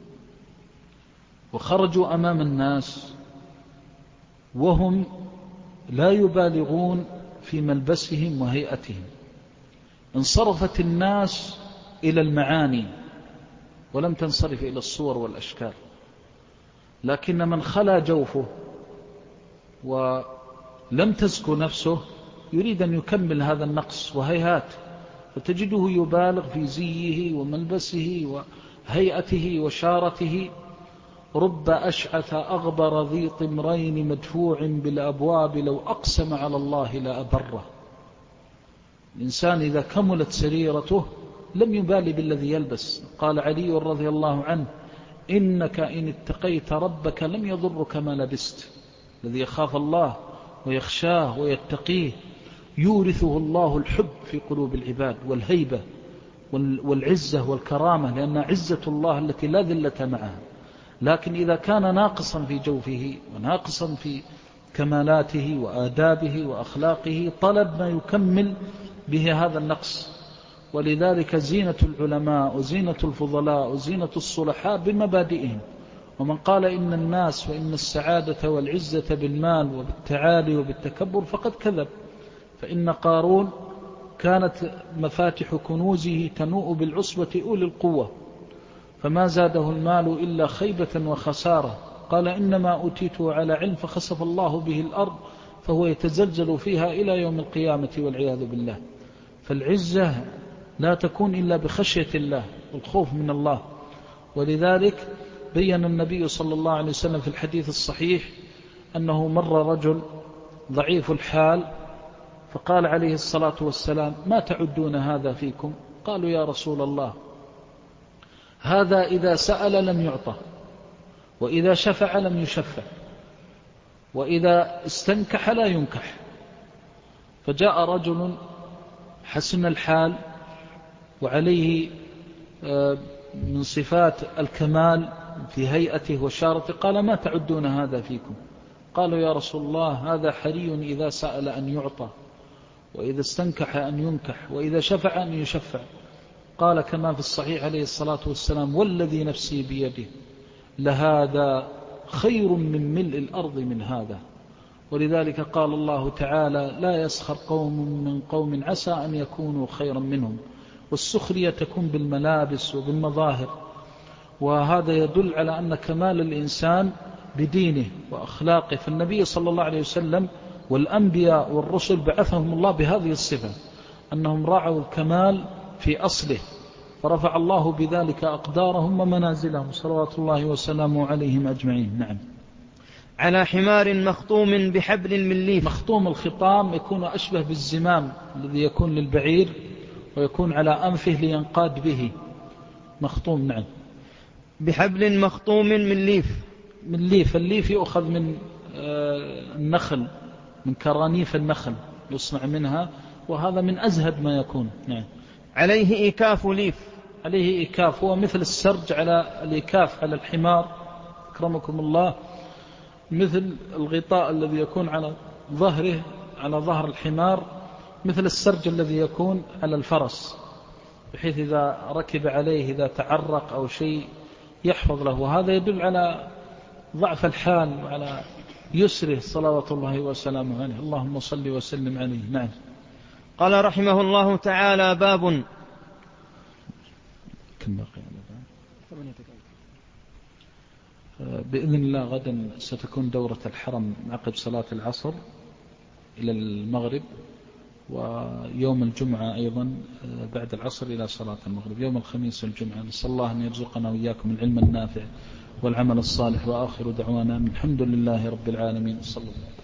وخرجوا أمام الناس وهم لا يبالغون في ملبسهم وهيئتهم، انصرفت الناس إلى المعاني ولم تنصرف إلى الصور والأشكال. لكن من خلا جوفه ولم تزكو نفسه يريد أن يكمل هذا النقص، وهيهات فتجده يبالغ في زيه وملبسه وهيئته وشارته. رب أشعث أغبر ذي طمرين مدفوع بالأبواب لو أقسم على الله لأبره. الإنسان إذا كملت سريرته لم يبالي بالذي يلبس. قال علي رضي الله عنه: إنك إن اتقيت ربك لم يضرك ما لبست. الذي يخاف الله ويخشاه ويتقيه يورثه الله الحب في قلوب العباد والهيبة والعزة والكرامة، لأن عزة الله التي لا ذلة معها. لكن إذا كان ناقصا في جوفه وناقصا في كمالاته وآدابه وأخلاقه طلب ما يكمل به هذا النقص. ولذلك زينة العلماء وزينة الفضلاء وزينة الصلحاء بمبادئهم. ومن قال إن الناس وإن السعادة والعزة بالمال وبالتعالي وبالتكبر فقد كذب. فإن قارون كانت مفاتح كنوزه تنوء بالعصبة أولي القوة، فما زاده المال إلا خيبة وخسارة. قال: إنما أوتيته على علم فخسف الله به الأرض فهو يتزلزل فيها إلى يوم القيامة والعياذ بالله. فالعزة لا تكون إلا بخشية الله والخوف من الله. ولذلك بيّن النبي صلى الله عليه وسلم في الحديث الصحيح أنه مر رجل ضعيف الحال فقال عليه الصلاة والسلام: ما تعدون هذا فيكم؟ قالوا: يا رسول الله، هذا إذا سأل لم يعطى، وإذا شفع لم يشفع، وإذا استنكح لا ينكح. فجاء رجل حسن الحال وعليه من صفات الكمال في هيئته وشارته، قال: ما تعدون هذا فيكم؟ قالوا: يا رسول الله، هذا حري إذا سأل أن يعطى، وإذا استنكح أن ينكح، وإذا شفع أن يشفع. قال كما في الصحيح عليه الصلاة والسلام: والذي نفسي بيده لهذا خير من ملء الأرض من هذا. ولذلك قال الله تعالى: لا يسخر قوم من قوم عسى أن يكونوا خيرا منهم. والسخرية تكون بالملابس وبالمظاهر، وهذا يدل على أن كمال الإنسان بدينه وأخلاقه. فالنبي صلى الله عليه وسلم والأنبياء والرسل بعثهم الله بهذه الصفة، أنهم رعوا الكمال في أصله، فرفع الله بذلك أقدارهم ومنازلهم صلوات الله وسلامه عليهم أجمعين. نعم. على حمار مخطوم بحبل من ليف. مخطوم الخطام يكون أشبه بالزمام الذي يكون للبعير ويكون على أنفه لينقاد به. مخطوم، نعم. بحبل مخطوم من ليف. من ليف. الليف يؤخذ من النخل، من كرانيف النخل يصنع منها، وهذا من أزهد ما يكون. نعم. عليه إيكاف ليف. عليه إيكاف، هو مثل السرج على الإيكاف على الحمار أكرمكم الله، مثل الغطاء الذي يكون على ظهره، على ظهر الحمار، مثل السرج الذي يكون على الفرس، بحيث إذا ركب عليه إذا تعرق أو شيء يحفظ له. وهذا يدل على ضعف الحال وعلى يسره صلوات الله وسلامه عليه. اللهم صل وسلم عليه. نعم. قال رحمه الله تعالى: باب. كم بقي؟ بإذن الله غدا ستكون دورة الحرم عقب صلاة العصر إلى المغرب، ويوم الجمعة أيضا بعد العصر إلى صلاة المغرب، يوم الخميس والجمعة. نسأل الله أن يرزقنا وإياكم العلم النافع والعمل الصالح، وآخر دعوانا الحمد لله رب العالمين. صلى الله عليه وسلم.